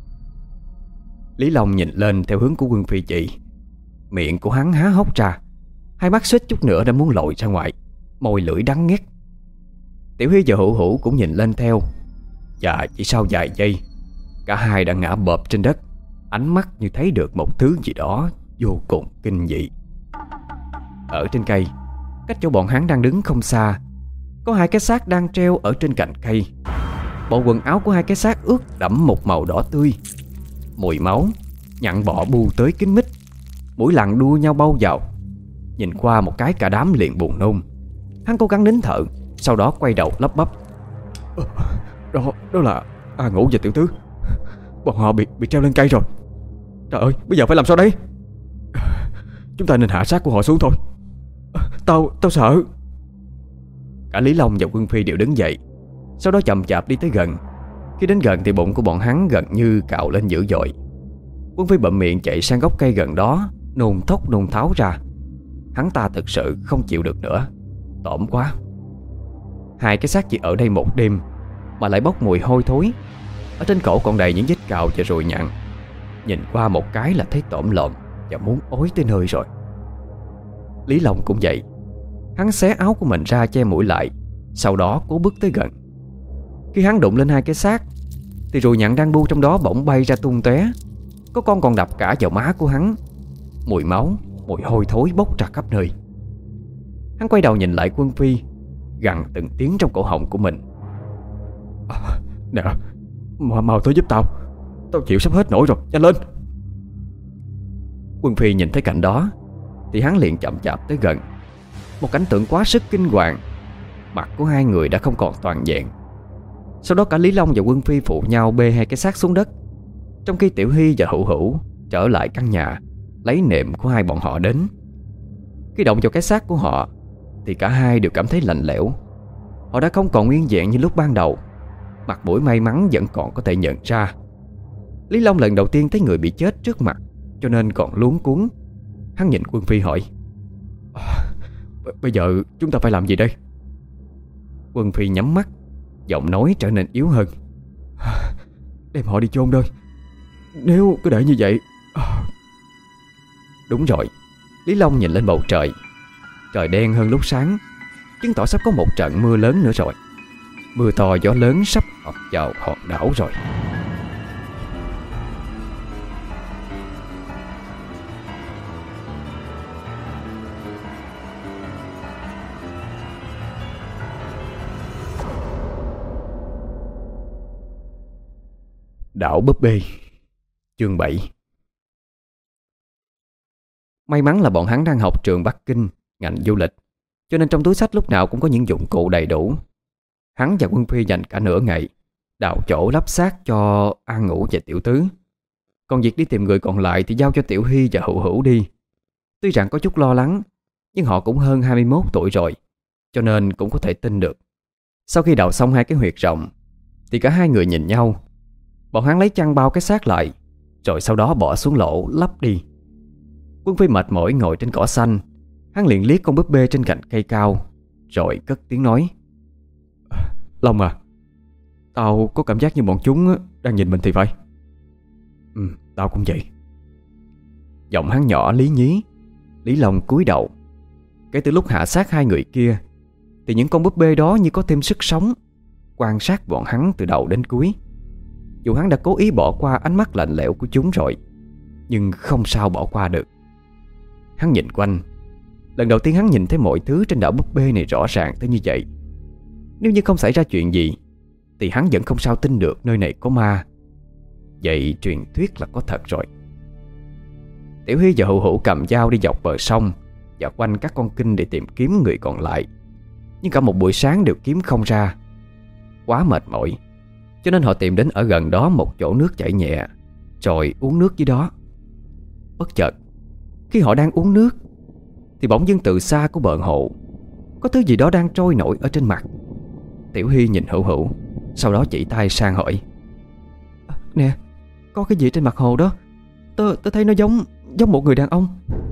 Lý Long nhìn lên theo hướng của Quân Phi chỉ. Miệng của hắn há hốc ra, hai mắt suýt chút nữa đã muốn lội ra ngoài, môi lưỡi đắng nghét. Tiểu Hy và Hữu Hữu cũng nhìn lên theo. Và chỉ sau vài giây, cả hai đã ngã bợp trên đất, ánh mắt như thấy được một thứ gì đó vô cùng kinh dị. Ở trên cây, cách chỗ bọn hắn đang đứng không xa, có hai cái xác đang treo ở trên cành cây. Bộ quần áo của hai cái xác ướt đẫm một màu đỏ tươi. Mùi máu, nhặn bọ bu tới kín mít. Mũi lằn đua nhau bao vào. Nhìn qua một cái cả đám liền buồn nôn. Hắn cố gắng nín thở, sau đó quay đầu lắp bắp: ờ, Đó, đó là A Ngũ và Tiểu Tứ. Bọn họ bị bị treo lên cây rồi. Trời ơi, bây giờ phải làm sao đây? Chúng ta nên hạ xác của họ xuống thôi. Tao, tao sợ. Cả Lý Long và Quân Phi đều đứng dậy, sau đó chậm chạp đi tới gần. Khi đến gần thì bụng của bọn hắn gần như cào lên dữ dội. Quân Phi bậm miệng chạy sang gốc cây gần đó, nôn thốc nôn tháo ra. Hắn ta thực sự không chịu được nữa, tởm quá. Hai cái xác chỉ ở đây một đêm mà lại bốc mùi hôi thối. Ở trên cổ còn đầy những vết cào và ruồi nhặn. Nhìn qua một cái là thấy tởm lợm và muốn ối tới nơi rồi. Lý Long cũng vậy. Hắn xé áo của mình ra che mũi lại, sau đó cố bước tới gần. Khi hắn đụng lên hai cái xác thì ruồi nhặn đang bu trong đó bỗng bay ra tung tóe. Có con còn đập cả vào má của hắn. Mùi máu, mùi hôi thối bốc ra khắp nơi. Hắn quay đầu nhìn lại Quân Phi, gằn từng tiếng trong cổ họng của mình: à, Nè, mau, mau tới giúp tao. Tao chịu sắp hết nổi rồi, nhanh lên. Quân Phi nhìn thấy cảnh đó thì hắn liền chậm chạp tới gần. Một cảnh tượng quá sức kinh hoàng. Mặt của hai người đã không còn toàn vẹn. Sau đó cả Lý Long và Quân Phi phụ nhau bê hai cái xác xuống đất, trong khi Tiểu Hy và Hữu Hữu trở lại căn nhà lấy nệm của hai bọn họ đến. Khi động vào cái xác của họ thì cả hai đều cảm thấy lạnh lẽo. Họ đã không còn nguyên vẹn như lúc ban đầu. Mặt mũi may mắn vẫn còn có thể nhận ra. Lý Long lần đầu tiên thấy người bị chết trước mặt, cho nên còn luống cuống. Hắn nhìn Quân Phi hỏi: à, bây giờ chúng ta phải làm gì đây? Quân Phi nhắm mắt, giọng nói trở nên yếu hơn: à, đem họ đi chôn thôi. Nếu cứ để như vậy à... Đúng rồi. Lý Long nhìn lên bầu trời. Trời đen hơn lúc sáng, chứng tỏ sắp có một trận mưa lớn nữa rồi. Mưa to gió lớn sắp ập vào hòn đảo rồi. Đảo búp bê, chương bảy. May mắn là bọn hắn đang học trường Bắc Kinh, ngành du lịch, cho nên trong túi xách lúc nào cũng có những dụng cụ đầy đủ. Hắn và Quân Phi dành cả nửa ngày đào chỗ lắp xác cho An Ngũ và Tiểu Tứ. Còn việc đi tìm người còn lại thì giao cho Tiểu Hy và Hữu Hữu đi. Tuy rằng có chút lo lắng, nhưng họ cũng hơn hai mươi mốt tuổi rồi, cho nên cũng có thể tin được. Sau khi đào xong hai cái huyệt rộng thì cả hai người nhìn nhau. Bọn hắn lấy chăn bao cái xác lại, rồi sau đó bỏ xuống lỗ lắp đi. Quân Phi mệt mỏi ngồi trên cỏ xanh. Hắn liền liếc con búp bê trên cành cây cao, rồi cất tiếng nói: Long à, tao có cảm giác như bọn chúng đang nhìn mình thì phải. Ừ, tao cũng vậy. Giọng hắn nhỏ lý nhí. Lý Long cúi đầu. Kể từ lúc hạ sát hai người kia thì những con búp bê đó như có thêm sức sống, quan sát bọn hắn từ đầu đến cuối. Dù hắn đã cố ý bỏ qua ánh mắt lạnh lẽo của chúng rồi, nhưng không sao bỏ qua được. Hắn nhìn quanh. Lần đầu tiên hắn nhìn thấy mọi thứ trên đảo búp bê này rõ ràng tới như vậy. Nếu như không xảy ra chuyện gì thì hắn vẫn không sao tin được nơi này có ma. Vậy truyền thuyết là có thật rồi. Tiểu Hy và Hữu Hữu cầm dao đi dọc bờ sông và quanh các con kênh để tìm kiếm người còn lại. Nhưng cả một buổi sáng đều kiếm không ra. Quá mệt mỏi, cho nên họ tìm đến ở gần đó một chỗ nước chảy nhẹ, rồi uống nước dưới đó. Bất chợt, khi họ đang uống nước thì bỗng dưng từ xa của bờ hồ có thứ gì đó đang trôi nổi ở trên mặt. Tiểu Hy nhìn Hữu Hữu, sau đó chỉ tay sang hỏi: à, nè, có cái gì trên mặt hồ đó? Tớ, tớ thấy nó giống Giống một người đàn ông.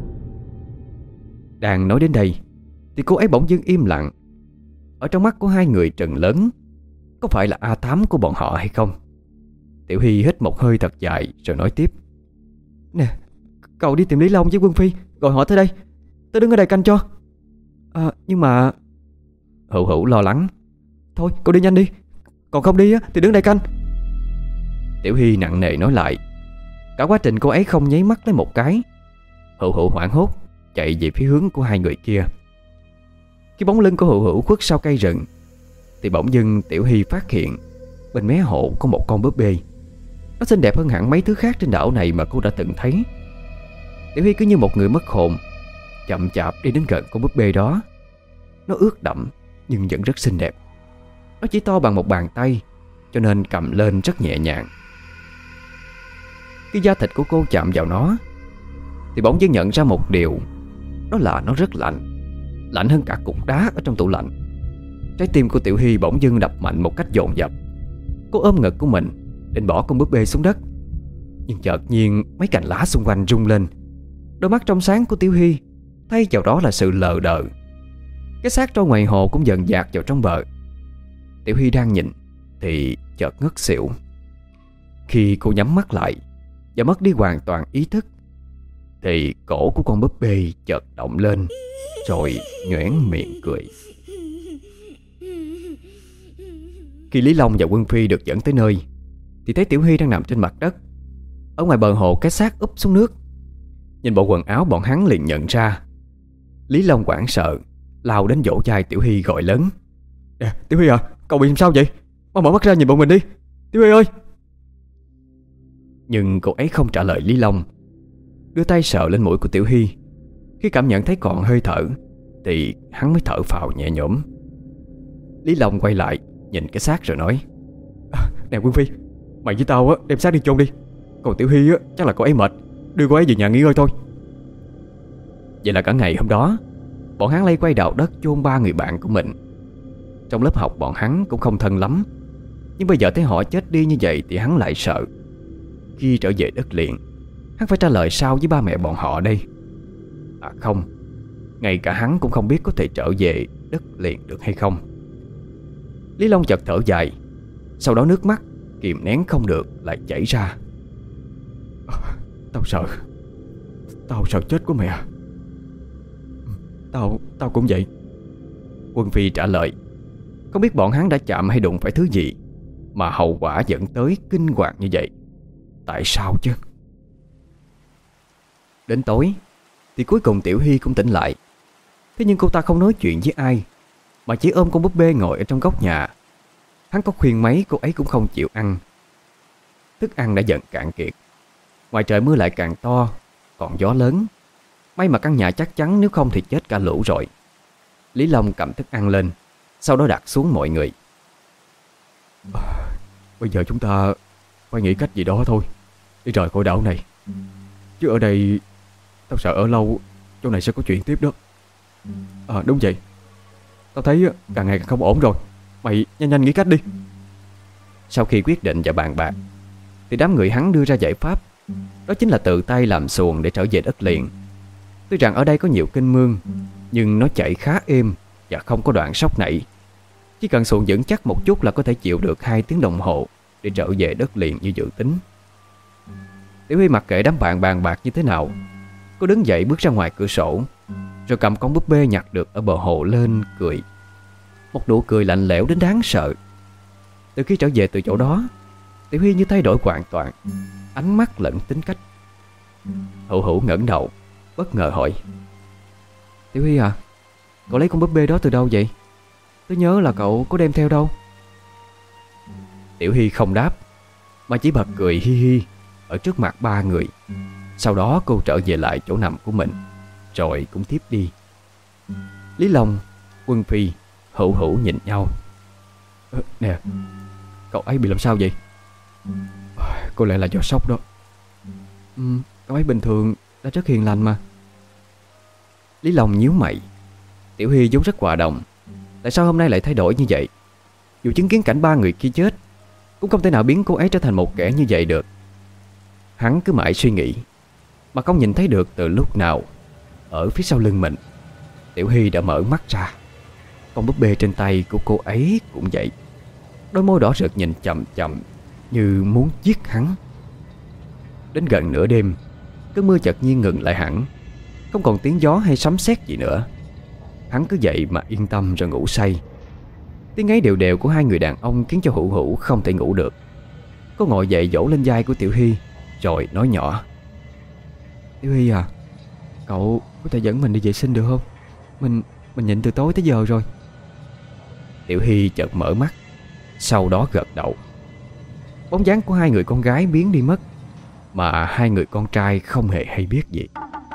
Đang nói đến đây thì cô ấy bỗng dưng im lặng. Ở trong mắt của hai người trừng lớn. Có phải là A Tám của bọn họ hay không? Tiểu Hy hít một hơi thật dài rồi nói tiếp: nè, cậu đi tìm Lý Long với Quân Phi, gọi họ tới đây. Tớ đứng ở đây canh cho. À, nhưng mà... Hữu Hữu lo lắng: thôi cậu đi nhanh đi, còn không đi á thì đứng đây canh. Tiểu Hy nặng nề nói lại. Cả quá trình cô ấy không nháy mắt lấy một cái. Hữu Hữu hoảng hốt chạy về phía hướng của hai người kia. Khi bóng lưng của Hữu Hữu khuất sau cây rừng thì bỗng dưng Tiểu Hy phát hiện bên mé hồ có một con búp bê. Nó xinh đẹp hơn hẳn mấy thứ khác trên đảo này mà cô đã từng thấy. Tiểu Hy cứ như một người mất hồn, chậm chạp đi đến gần con búp bê đó. Nó ướt đẫm nhưng vẫn rất xinh đẹp. Nó chỉ to bằng một bàn tay, cho nên cầm lên rất nhẹ nhàng. Khi da thịt của cô chạm vào nó thì bỗng dưng nhận ra một điều. Đó là nó rất lạnh, lạnh hơn cả cục đá ở trong tủ lạnh. Trái tim của Tiểu Hy bỗng dưng đập mạnh một cách dồn dập. Cô ôm ngực của mình định bỏ con búp bê xuống đất, nhưng chợt nhiên mấy cành lá xung quanh rung lên. Đôi mắt trong sáng của Tiểu Hy thay vào đó là sự lờ đờ. Cái xác trôi ngoài hồ cũng dần dạt vào trong bờ. Tiểu Hy đang nhìn thì chợt ngất xỉu. Khi cô nhắm mắt lại và mất đi hoàn toàn ý thức thì cổ của con búp bê chợt động lên, rồi nhoẻn miệng cười. Khi Lý Long và Quân Phi được dẫn tới nơi thì thấy Tiểu Hy đang nằm trên mặt đất. Ở ngoài bờ hồ cái xác úp xuống nước. Nhìn bộ quần áo bọn hắn liền nhận ra. Lý Long hoảng sợ lao đến vỗ vai Tiểu Hy gọi lớn: Nè, Tiểu Hy à, cậu bị làm sao vậy? Mau mở mắt ra nhìn bọn mình đi, Tiểu Hy ơi! Nhưng cô ấy không trả lời Lý Long. Đưa tay sờ lên mũi của Tiểu Hy. Khi cảm nhận thấy còn hơi thở thì hắn mới thở phào nhẹ nhõm. Lý Long quay lại nhìn cái xác rồi nói: à, nè Quân Phi, mày với tao á đem xác đi chôn đi. Còn Tiểu Hy á chắc là cô ấy mệt, đưa cô ấy về nhà nghỉ ngơi thôi. Vậy là cả ngày hôm đó bọn hắn lay quay đào đất chôn ba người bạn của mình. Trong lớp học bọn hắn cũng không thân lắm, nhưng bây giờ thấy họ chết đi như vậy thì hắn lại sợ. Khi trở về đất liền, hắn phải trả lời sao với ba mẹ bọn họ đây? À không, ngay cả hắn cũng không biết có thể trở về đất liền được hay không. Lý Long chợt thở dài, sau đó nước mắt kìm nén không được lại chảy ra. Tao sợ, tao sợ chết của mẹ. Tao, tao cũng vậy. Quân Phi trả lời. Không biết bọn hắn đã chạm hay đụng phải thứ gì mà hậu quả dẫn tới kinh hoàng như vậy. Tại sao chứ? Đến tối thì cuối cùng Tiểu Hy cũng tỉnh lại. Thế nhưng cô ta không nói chuyện với ai, mà chỉ ôm con búp bê ngồi ở trong góc nhà. Hắn có khuyên mấy cô ấy cũng không chịu ăn. Thức ăn đã dần cạn kiệt. Ngoài trời mưa lại càng to, còn gió lớn. May mà căn nhà chắc chắn, nếu không thì chết cả lũ rồi. Lý Long cầm thức ăn lên, sau đó đặt xuống mọi người. à, Bây giờ chúng ta phải nghĩ cách gì đó thôi để rời khỏi đảo này. Chứ ở đây tao sợ ở lâu chỗ này sẽ có chuyện tiếp đó. À đúng vậy, tao thấy càng ngày càng không ổn rồi. Mày nhanh nhanh nghĩ cách đi. Sau khi quyết định và bàn bạc thì đám người hắn đưa ra giải pháp. Đó chính là tự tay làm xuồng để trở về đất liền. Tuy rằng ở đây có nhiều kênh mương, nhưng nó chảy khá êm và không có đoạn sóc nảy. Chỉ cần xuồng vững chắc một chút là có thể chịu được hai tiếng đồng hồ để trở về đất liền như dự tính. Tiểu Huy mặc kệ đám bạn bàn bạc như thế nào, cô đứng dậy bước ra ngoài cửa sổ, rồi cầm con búp bê nhặt được ở bờ hồ lên cười. Một nụ cười lạnh lẽo đến đáng sợ. Từ khi trở về từ chỗ đó, Tiểu Huy như thay đổi hoàn toàn, ánh mắt lẫn tính cách. Hữu Hữu ngẩng đầu bất ngờ hỏi: Tiểu Huy à, cậu lấy con búp bê đó từ đâu vậy? Tôi nhớ là cậu có đem theo đâu. Tiểu Huy không đáp, mà chỉ bật cười hi hi ở trước mặt ba người. Sau đó cô trở về lại chỗ nằm của mình, rồi cũng tiếp đi. Lý Long, Quân Phi, Hữu Hữu nhìn nhau. Ờ, nè, cậu ấy bị làm sao vậy? Có lẽ là do sốc đó. ừ, Cậu ấy bình thường đã rất hiền lành mà. Lý Long nhíu mày. Tiểu Hy vốn rất hòa đồng, tại sao hôm nay lại thay đổi như vậy? Dù chứng kiến cảnh ba người kia chết, cũng không thể nào biến cô ấy trở thành một kẻ như vậy được. Hắn cứ mãi suy nghĩ, mà không nhìn thấy được từ lúc nào ở phía sau lưng mình Tiểu Hy đã mở mắt ra. Con búp bê trên tay của cô ấy cũng vậy. Đôi môi đỏ rực nhìn chậm chậm như muốn giết hắn. Đến gần nửa đêm, cơn mưa chợt nhiên ngừng lại hẳn. Không còn tiếng gió hay sấm sét gì nữa. Hắn cứ dậy mà yên tâm rồi ngủ say. Tiếng ngáy đều đều của hai người đàn ông khiến cho Hữu Hữu không thể ngủ được. Cô ngồi dậy vỗ lên vai của Tiểu Hy, rồi nói nhỏ: Tiểu Hy à, cậu có thể dẫn mình đi vệ sinh được không? Mình mình nhịn từ tối tới giờ rồi. Tiểu Hy chợt mở mắt, sau đó gật đầu. Bóng dáng của hai người con gái biến đi mất, mà hai người con trai không hề hay biết gì.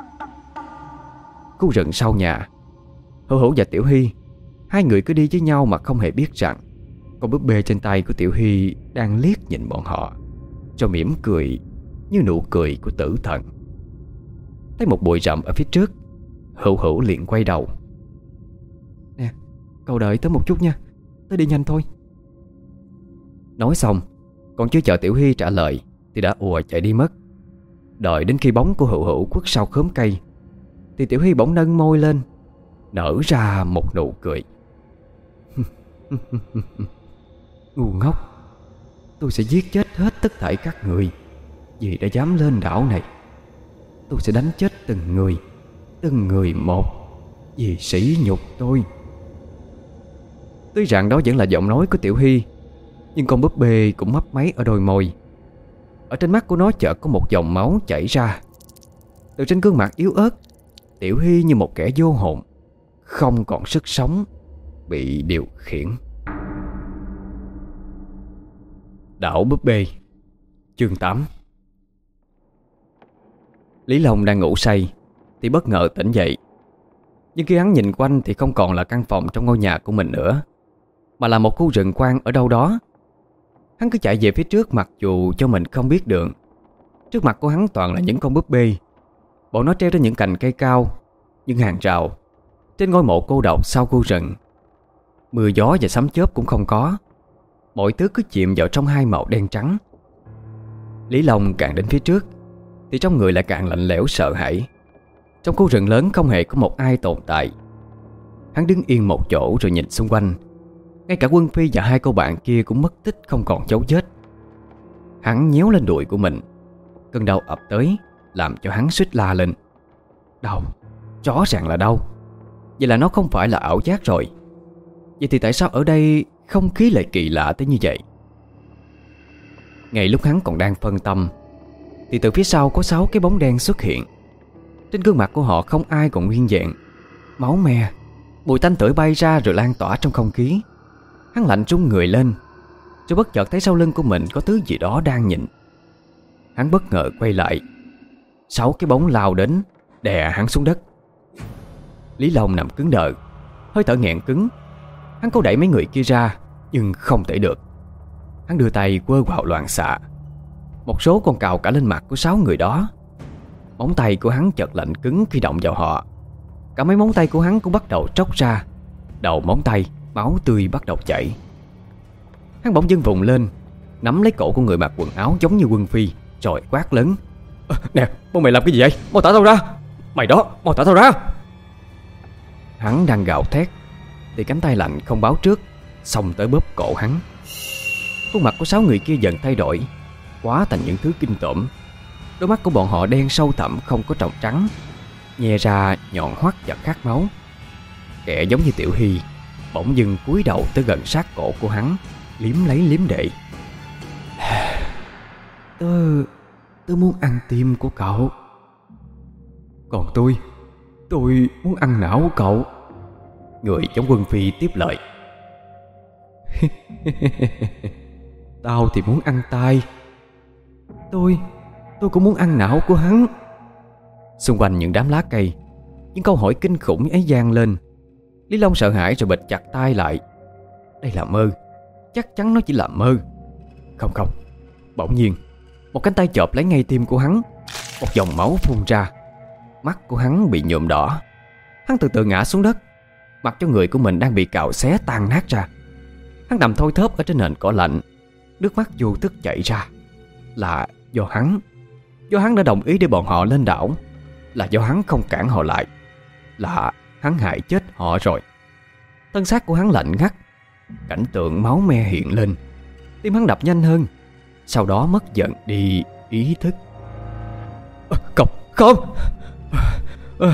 Khu rừng sau nhà, Hữu Hữu và Tiểu Hy, hai người cứ đi với nhau mà không hề biết rằng con búp bê trên tay của Tiểu Hy đang liếc nhìn bọn họ, cho mỉm cười như nụ cười của tử thần. Thấy một bụi rậm ở phía trước, Hữu Hữu liền quay đầu: Nè, cậu đợi tớ một chút nha, tớ đi nhanh thôi. Nói xong, còn chưa chờ Tiểu Hy trả lời thì đã ùa chạy đi mất. Đợi đến khi bóng của Hữu Hữu khuất sau khóm cây thì Tiểu Hy bỗng nâng môi lên, nở ra một nụ cười. Ngu ngốc, tôi sẽ giết chết hết tất thảy các người vì đã dám lên đảo này. Tôi sẽ đánh chết từng người, từng người một, vì sỉ nhục tôi. Tuy rằng đó vẫn là giọng nói của Tiểu Hy, nhưng con búp bê cũng mấp máy ở đôi môi. Ở trên mắt của nó chợt có một dòng máu chảy ra. Từ trên gương mặt yếu ớt, Tiểu Hy như một kẻ vô hồn, không còn sức sống, bị điều khiển. Đảo búp bê, chương tám. Lý Long đang ngủ say thì bất ngờ tỉnh dậy. Nhưng khi hắn nhìn quanh thì không còn là căn phòng trong ngôi nhà của mình nữa, mà là một khu rừng quang ở đâu đó. Hắn cứ chạy về phía trước mặc dù cho mình không biết đường. Trước mặt của hắn toàn là những con búp bê. Bọn nó treo trên những cành cây cao, những hàng rào, trên ngôi mộ cô độc sau khu rừng. Mưa gió và sấm chớp cũng không có. Mọi thứ cứ chìm vào trong hai màu đen trắng. Lý Long càng đến phía trước thì trong người lại càng lạnh lẽo sợ hãi. Trong khu rừng lớn không hề có một ai tồn tại. Hắn đứng yên một chỗ rồi nhìn xung quanh. Ngay cả Quân Phi và hai cô bạn kia cũng mất tích không còn dấu vết. Hắn nhéo lên đùi của mình. Cơn đau ập tới làm cho hắn suýt la lên. Đau, rõ ràng là đau. Vậy là nó không phải là ảo giác rồi. Vậy thì tại sao ở đây không khí lại kỳ lạ tới như vậy? Ngay lúc hắn còn đang phân tâm thì từ phía sau có sáu cái bóng đen xuất hiện. Trên gương mặt của họ không ai còn nguyên vẹn. Máu me, mùi tanh tưởi bay ra rồi lan tỏa trong không khí. Hắn lạnh run người lên, rồi bất chợt thấy sau lưng của mình có thứ gì đó đang nhìn. Hắn bất ngờ quay lại. Sáu cái bóng lao đến đè hắn xuống đất. Lý Long nằm cứng đờ, hơi thở nghẹn cứng. Hắn cố đẩy mấy người kia ra nhưng không thể được. Hắn đưa tay quơ quào loạn xạ. Một số còn cào cả lên mặt của sáu người đó. Móng tay của hắn chợt lạnh cứng khi động vào họ. Cả mấy móng tay của hắn cũng bắt đầu tróc ra. Đầu móng tay máu tươi bắt đầu chảy. Hắn bỗng dưng vùng lên, nắm lấy cổ của người mặc quần áo giống như Quân Phi, rồi quát lớn: à, nè, bọn mày làm cái gì vậy? Mau thả tao ra! Mày đó, mau thả tao ra! Hắn đang gào thét thì cánh tay lạnh không báo trước xông tới bóp cổ hắn. Khuôn mặt của sáu người kia dần thay đổi, hóa thành những thứ kinh tởm. Đôi mắt của bọn họ đen sâu thẳm không có tròng trắng, nhe ra nhọn hoắt và khát máu. Kẻ giống như Tiểu Hy bỗng dưng cúi đầu tới gần sát cổ của hắn, liếm lấy liếm đệ. Tớ... tớ muốn ăn tim của cậu. Còn tôi... tôi muốn ăn não của cậu. Người giống Quân Phi tiếp lời. Tao thì muốn ăn tai. Tôi... tôi cũng muốn ăn não của hắn. Xung quanh những đám lá cây, những câu hỏi kinh khủng ấy vang lên. Lý Long sợ hãi rồi bịt chặt tai lại. Đây là mơ, chắc chắn nó chỉ là mơ. Không không. Bỗng nhiên một cánh tay chộp lấy ngay tim của hắn. Một dòng máu phun ra. Mắt của hắn bị nhuộm đỏ. Hắn từ từ ngã xuống đất, mặc cho người của mình đang bị cào xé tan nát ra. Hắn nằm thoi thóp ở trên nền cỏ lạnh, nước mắt vô thức chảy ra. Là do hắn. Do hắn đã đồng ý để bọn họ lên đảo. Là do hắn không cản họ lại. Là hắn hại chết họ rồi. Thân xác của hắn lạnh ngắt. Cảnh tượng máu me hiện lên. Tim hắn đập nhanh hơn. Sau đó mất dần đi ý thức. à, Không, không à, à.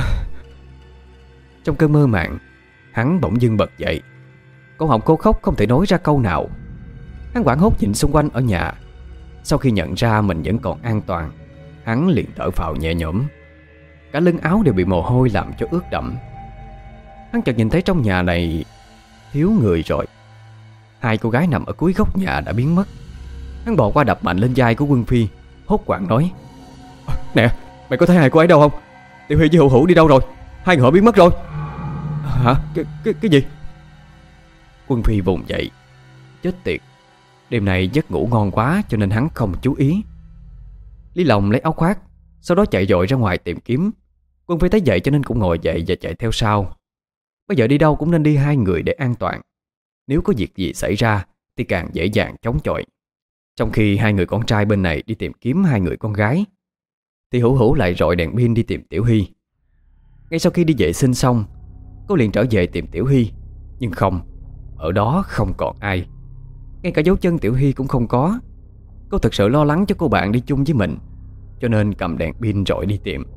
Trong cơn mơ màng, hắn bỗng dưng bật dậy. Cổ họng khô khốc không thể nói ra câu nào. Hắn hoảng hốt nhìn xung quanh ở nhà. Sau khi nhận ra mình vẫn còn an toàn, hắn liền thở phào nhẹ nhõm. Cả lưng áo đều bị mồ hôi làm cho ướt đẫm. Hắn chợt nhìn thấy trong nhà này thiếu người rồi. Hai cô gái nằm ở cuối góc nhà đã biến mất. Hắn bò qua đập mạnh lên vai của Quân Phi, hốt hoảng nói: Nè, mày có thấy hai cô ấy đâu không? Tiểu Huy với Hữu Hữu đi đâu rồi? Hai người họ biến mất rồi. Hả? Cái, cái, cái gì? Quân Phi vùng dậy. Chết tiệt, đêm nay giấc ngủ ngon quá cho nên hắn không chú ý. Lý Long lấy áo khoác, sau đó chạy vội ra ngoài tìm kiếm. Quân Phi thấy vậy cho nên cũng ngồi dậy và chạy theo sau. Bây giờ đi đâu cũng nên đi hai người để an toàn. Nếu có việc gì xảy ra thì càng dễ dàng chống chọi. Trong khi hai người con trai bên này đi tìm kiếm hai người con gái, thì Hữu Hữu lại rọi đèn pin đi tìm Tiểu Hy. Ngay sau khi đi vệ sinh xong, cô liền trở về tìm Tiểu Hy. Nhưng không, ở đó không còn ai. Ngay cả dấu chân Tiểu Hy cũng không có. Cô thực sự lo lắng cho cô bạn đi chung với mình, cho nên cầm đèn pin rọi đi tìm.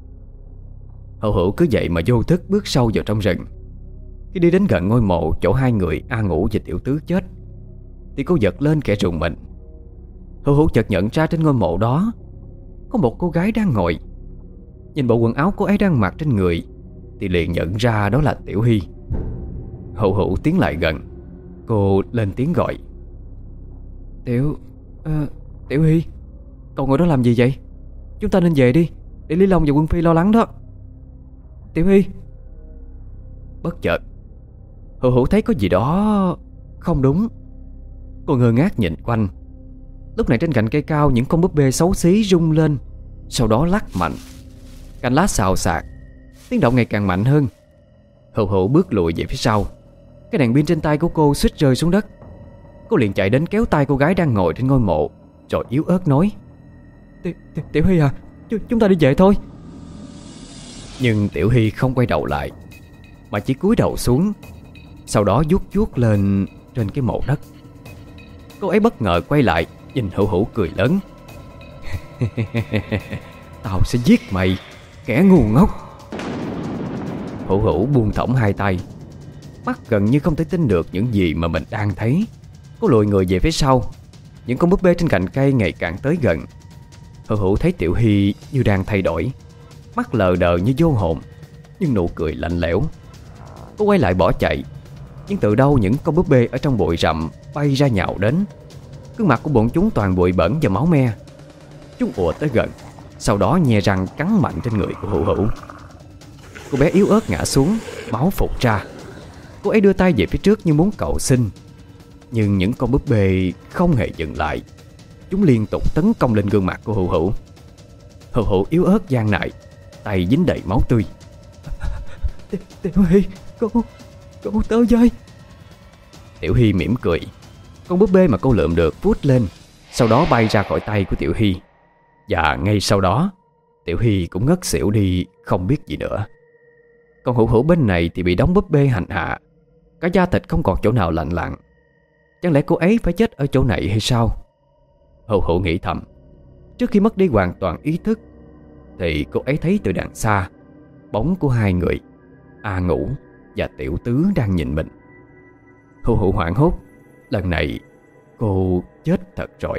Hữu Hữu cứ vậy mà vô thức bước sâu vào trong rừng. Khi đi đến gần ngôi mộ chỗ hai người A Ngũ và Tiểu Tứ chết, thì cô giật lên kẻ rùng mình. Hữu Hữu chợt nhận ra trên ngôi mộ đó có một cô gái đang ngồi. Nhìn bộ quần áo cô ấy đang mặc trên người thì liền nhận ra đó là Tiểu Hy. Hữu Hữu tiến lại gần. Cô lên tiếng gọi: Tiểu... Uh, Tiểu Hy, cậu ngồi đó làm gì vậy? Chúng ta nên về đi, để Lý Long và Quân Phi lo lắng đó. Tiểu Hy. Bất chợt Hữu Hữu thấy có gì đó không đúng. Cô ngơ ngác nhìn quanh. Lúc này trên cành cây cao, những con búp bê xấu xí rung lên, sau đó lắc mạnh. Cành lá xào xạc, tiếng động ngày càng mạnh hơn. Hữu Hữu bước lùi về phía sau. Cái đèn pin trên tay của cô suýt rơi xuống đất. Cô liền chạy đến kéo tay cô gái đang ngồi trên ngôi mộ, rồi yếu ớt nói: Tiểu, Tiểu, Tiểu Hy à, Ch chúng ta đi về thôi. Nhưng Tiểu Hy không quay đầu lại, mà chỉ cúi đầu xuống, sau đó vuốt vuốt lên trên cái mộ đất. Cô ấy bất ngờ quay lại, nhìn Hữu Hữu cười lớn. Tao sẽ giết mày, kẻ ngu ngốc. Hữu Hữu buông thõng hai tay, mắt gần như không thể tin được những gì mà mình đang thấy. Cô lùi người về phía sau. Những con búp bê trên cành cây ngày càng tới gần. Hữu Hữu thấy Tiểu Hy như đang thay đổi, mắt lờ đờ như vô hồn, nhưng nụ cười lạnh lẽo. Cô quay lại bỏ chạy, nhưng từ đâu những con búp bê ở trong bụi rậm bay ra nhào đến. Gương mặt của bọn chúng toàn bụi bẩn và máu me. Chúng ùa tới gần, sau đó nhe răng cắn mạnh trên người của Hữu Hữu. Cô bé yếu ớt ngã xuống, máu phụt ra. Cô ấy đưa tay về phía trước như muốn cầu xin, nhưng những con búp bê không hề dừng lại. Chúng liên tục tấn công lên gương mặt của Hữu Hữu. Hữu Hữu yếu ớt gian nại, tay dính đầy máu tươi. Tiểu Hy, cô, cô tớ với. Tiểu Hy mỉm cười. Con búp bê mà cô lượm được vút lên, sau đó bay ra khỏi tay của Tiểu Hy. Và ngay sau đó, Tiểu Hy cũng ngất xỉu đi, không biết gì nữa. Còn Hữu Hữu bên này thì bị đóng búp bê hành hạ, cả da thịt không còn chỗ nào lành lặn. Chẳng lẽ cô ấy phải chết ở chỗ này hay sao? Hữu Hữu nghĩ thầm. Trước khi mất đi hoàn toàn ý thức, thì cô ấy thấy từ đằng xa bóng của hai người, A Ngũ và Tiểu Tứ đang nhìn mình. Hữu Hữu hoảng hốt. Lần này cô chết thật rồi.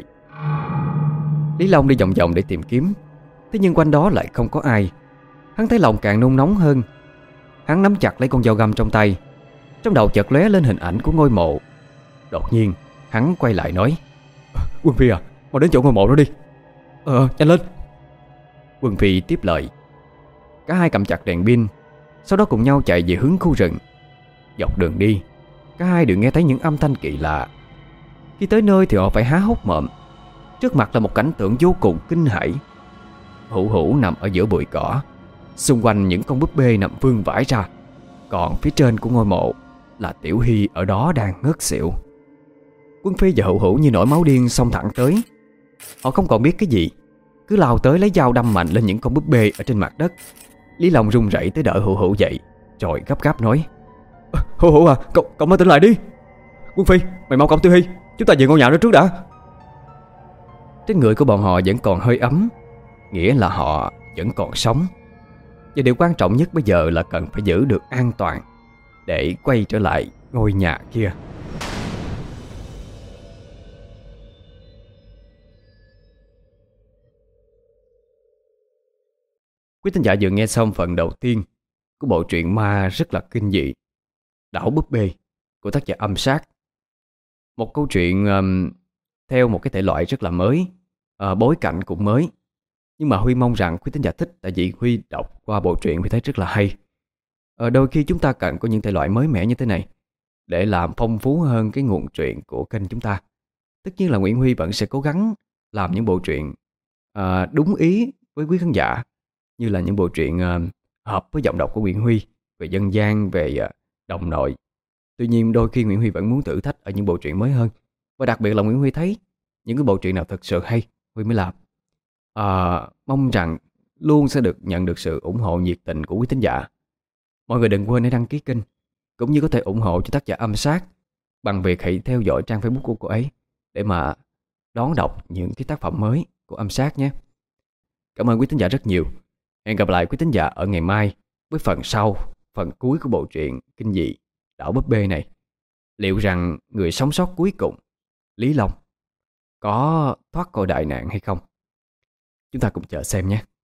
Lý Long đi vòng vòng để tìm kiếm, thế nhưng quanh đó lại không có ai. Hắn thấy lòng càng nôn nóng hơn. Hắn nắm chặt lấy con dao găm trong tay. Trong đầu chợt lóe lên hình ảnh của ngôi mộ. Đột nhiên hắn quay lại nói: Quân Phi à, mau đến chỗ ngôi mộ đó đi. Ờ, nhanh lên. Quân Phi tiếp lời. Cả hai cầm chặt đèn pin, sau đó cùng nhau chạy về hướng khu rừng. Dọc đường đi, cả hai đều nghe thấy những âm thanh kỳ lạ. Khi tới nơi thì họ phải há hốc mồm. Trước mặt là một cảnh tượng vô cùng kinh hãi. Hữu Hữu nằm ở giữa bụi cỏ, xung quanh những con búp bê nằm vương vãi ra. Còn phía trên của ngôi mộ là Tiểu Hy ở đó đang ngất xỉu. Quân Phi và Hữu Hữu như nổi máu điên xông thẳng tới. Họ không còn biết cái gì, cứ lao tới lấy dao đâm mạnh lên những con búp bê ở trên mặt đất. Lý Long run rẩy tới đỡ Hữu Hữu dậy, rồi gấp gáp nói: Hữu Hữu à, cậu, cậu mới tỉnh lại đi. Quân Phi, mày mau cõng Tiểu Hy, chúng ta về ngôi nhà đó trước đã. Trên người của bọn họ vẫn còn hơi ấm, nghĩa là họ vẫn còn sống. Và điều quan trọng nhất bây giờ là cần phải giữ được an toàn để quay trở lại ngôi nhà kia. Quý thính giả vừa nghe xong phần đầu tiên của bộ truyện ma rất là kinh dị Đảo Búp Bê của tác giả Âm Sát. Một câu chuyện um, theo một cái thể loại rất là mới, uh, bối cảnh cũng mới. Nhưng mà Huy mong rằng quý thính giả thích, tại vì Huy đọc qua bộ truyện Huy thấy rất là hay. uh, Đôi khi chúng ta cần có những thể loại mới mẻ như thế này để làm phong phú hơn cái nguồn truyện của kênh chúng ta. Tất nhiên là Nguyễn Huy vẫn sẽ cố gắng làm những bộ truyện uh, đúng ý với quý khán giả, như là những bộ truyện uh, hợp với giọng đọc của Nguyễn Huy, về dân gian, về uh, đồng nội. Tuy nhiên đôi khi Nguyễn Huy vẫn muốn thử thách ở những bộ truyện mới hơn. Và đặc biệt là Nguyễn Huy thấy những cái bộ truyện nào thật sự hay, Huy mới làm. à, Mong rằng luôn sẽ được nhận được sự ủng hộ nhiệt tình của quý thính giả. Mọi người đừng quên hãy đăng ký kênh, cũng như có thể ủng hộ cho tác giả Âm Sát bằng việc hãy theo dõi trang Facebook của cô ấy để mà đón đọc những cái tác phẩm mới của Âm Sát nhé. Cảm ơn quý thính giả rất nhiều. Hẹn gặp lại quý thính giả ở ngày mai với phần sau, phần cuối của bộ truyện kinh dị Đảo Búp Bê này. Liệu rằng người sống sót cuối cùng, Lý Long, có thoát khỏi đại nạn hay không? Chúng ta cùng chờ xem nhé.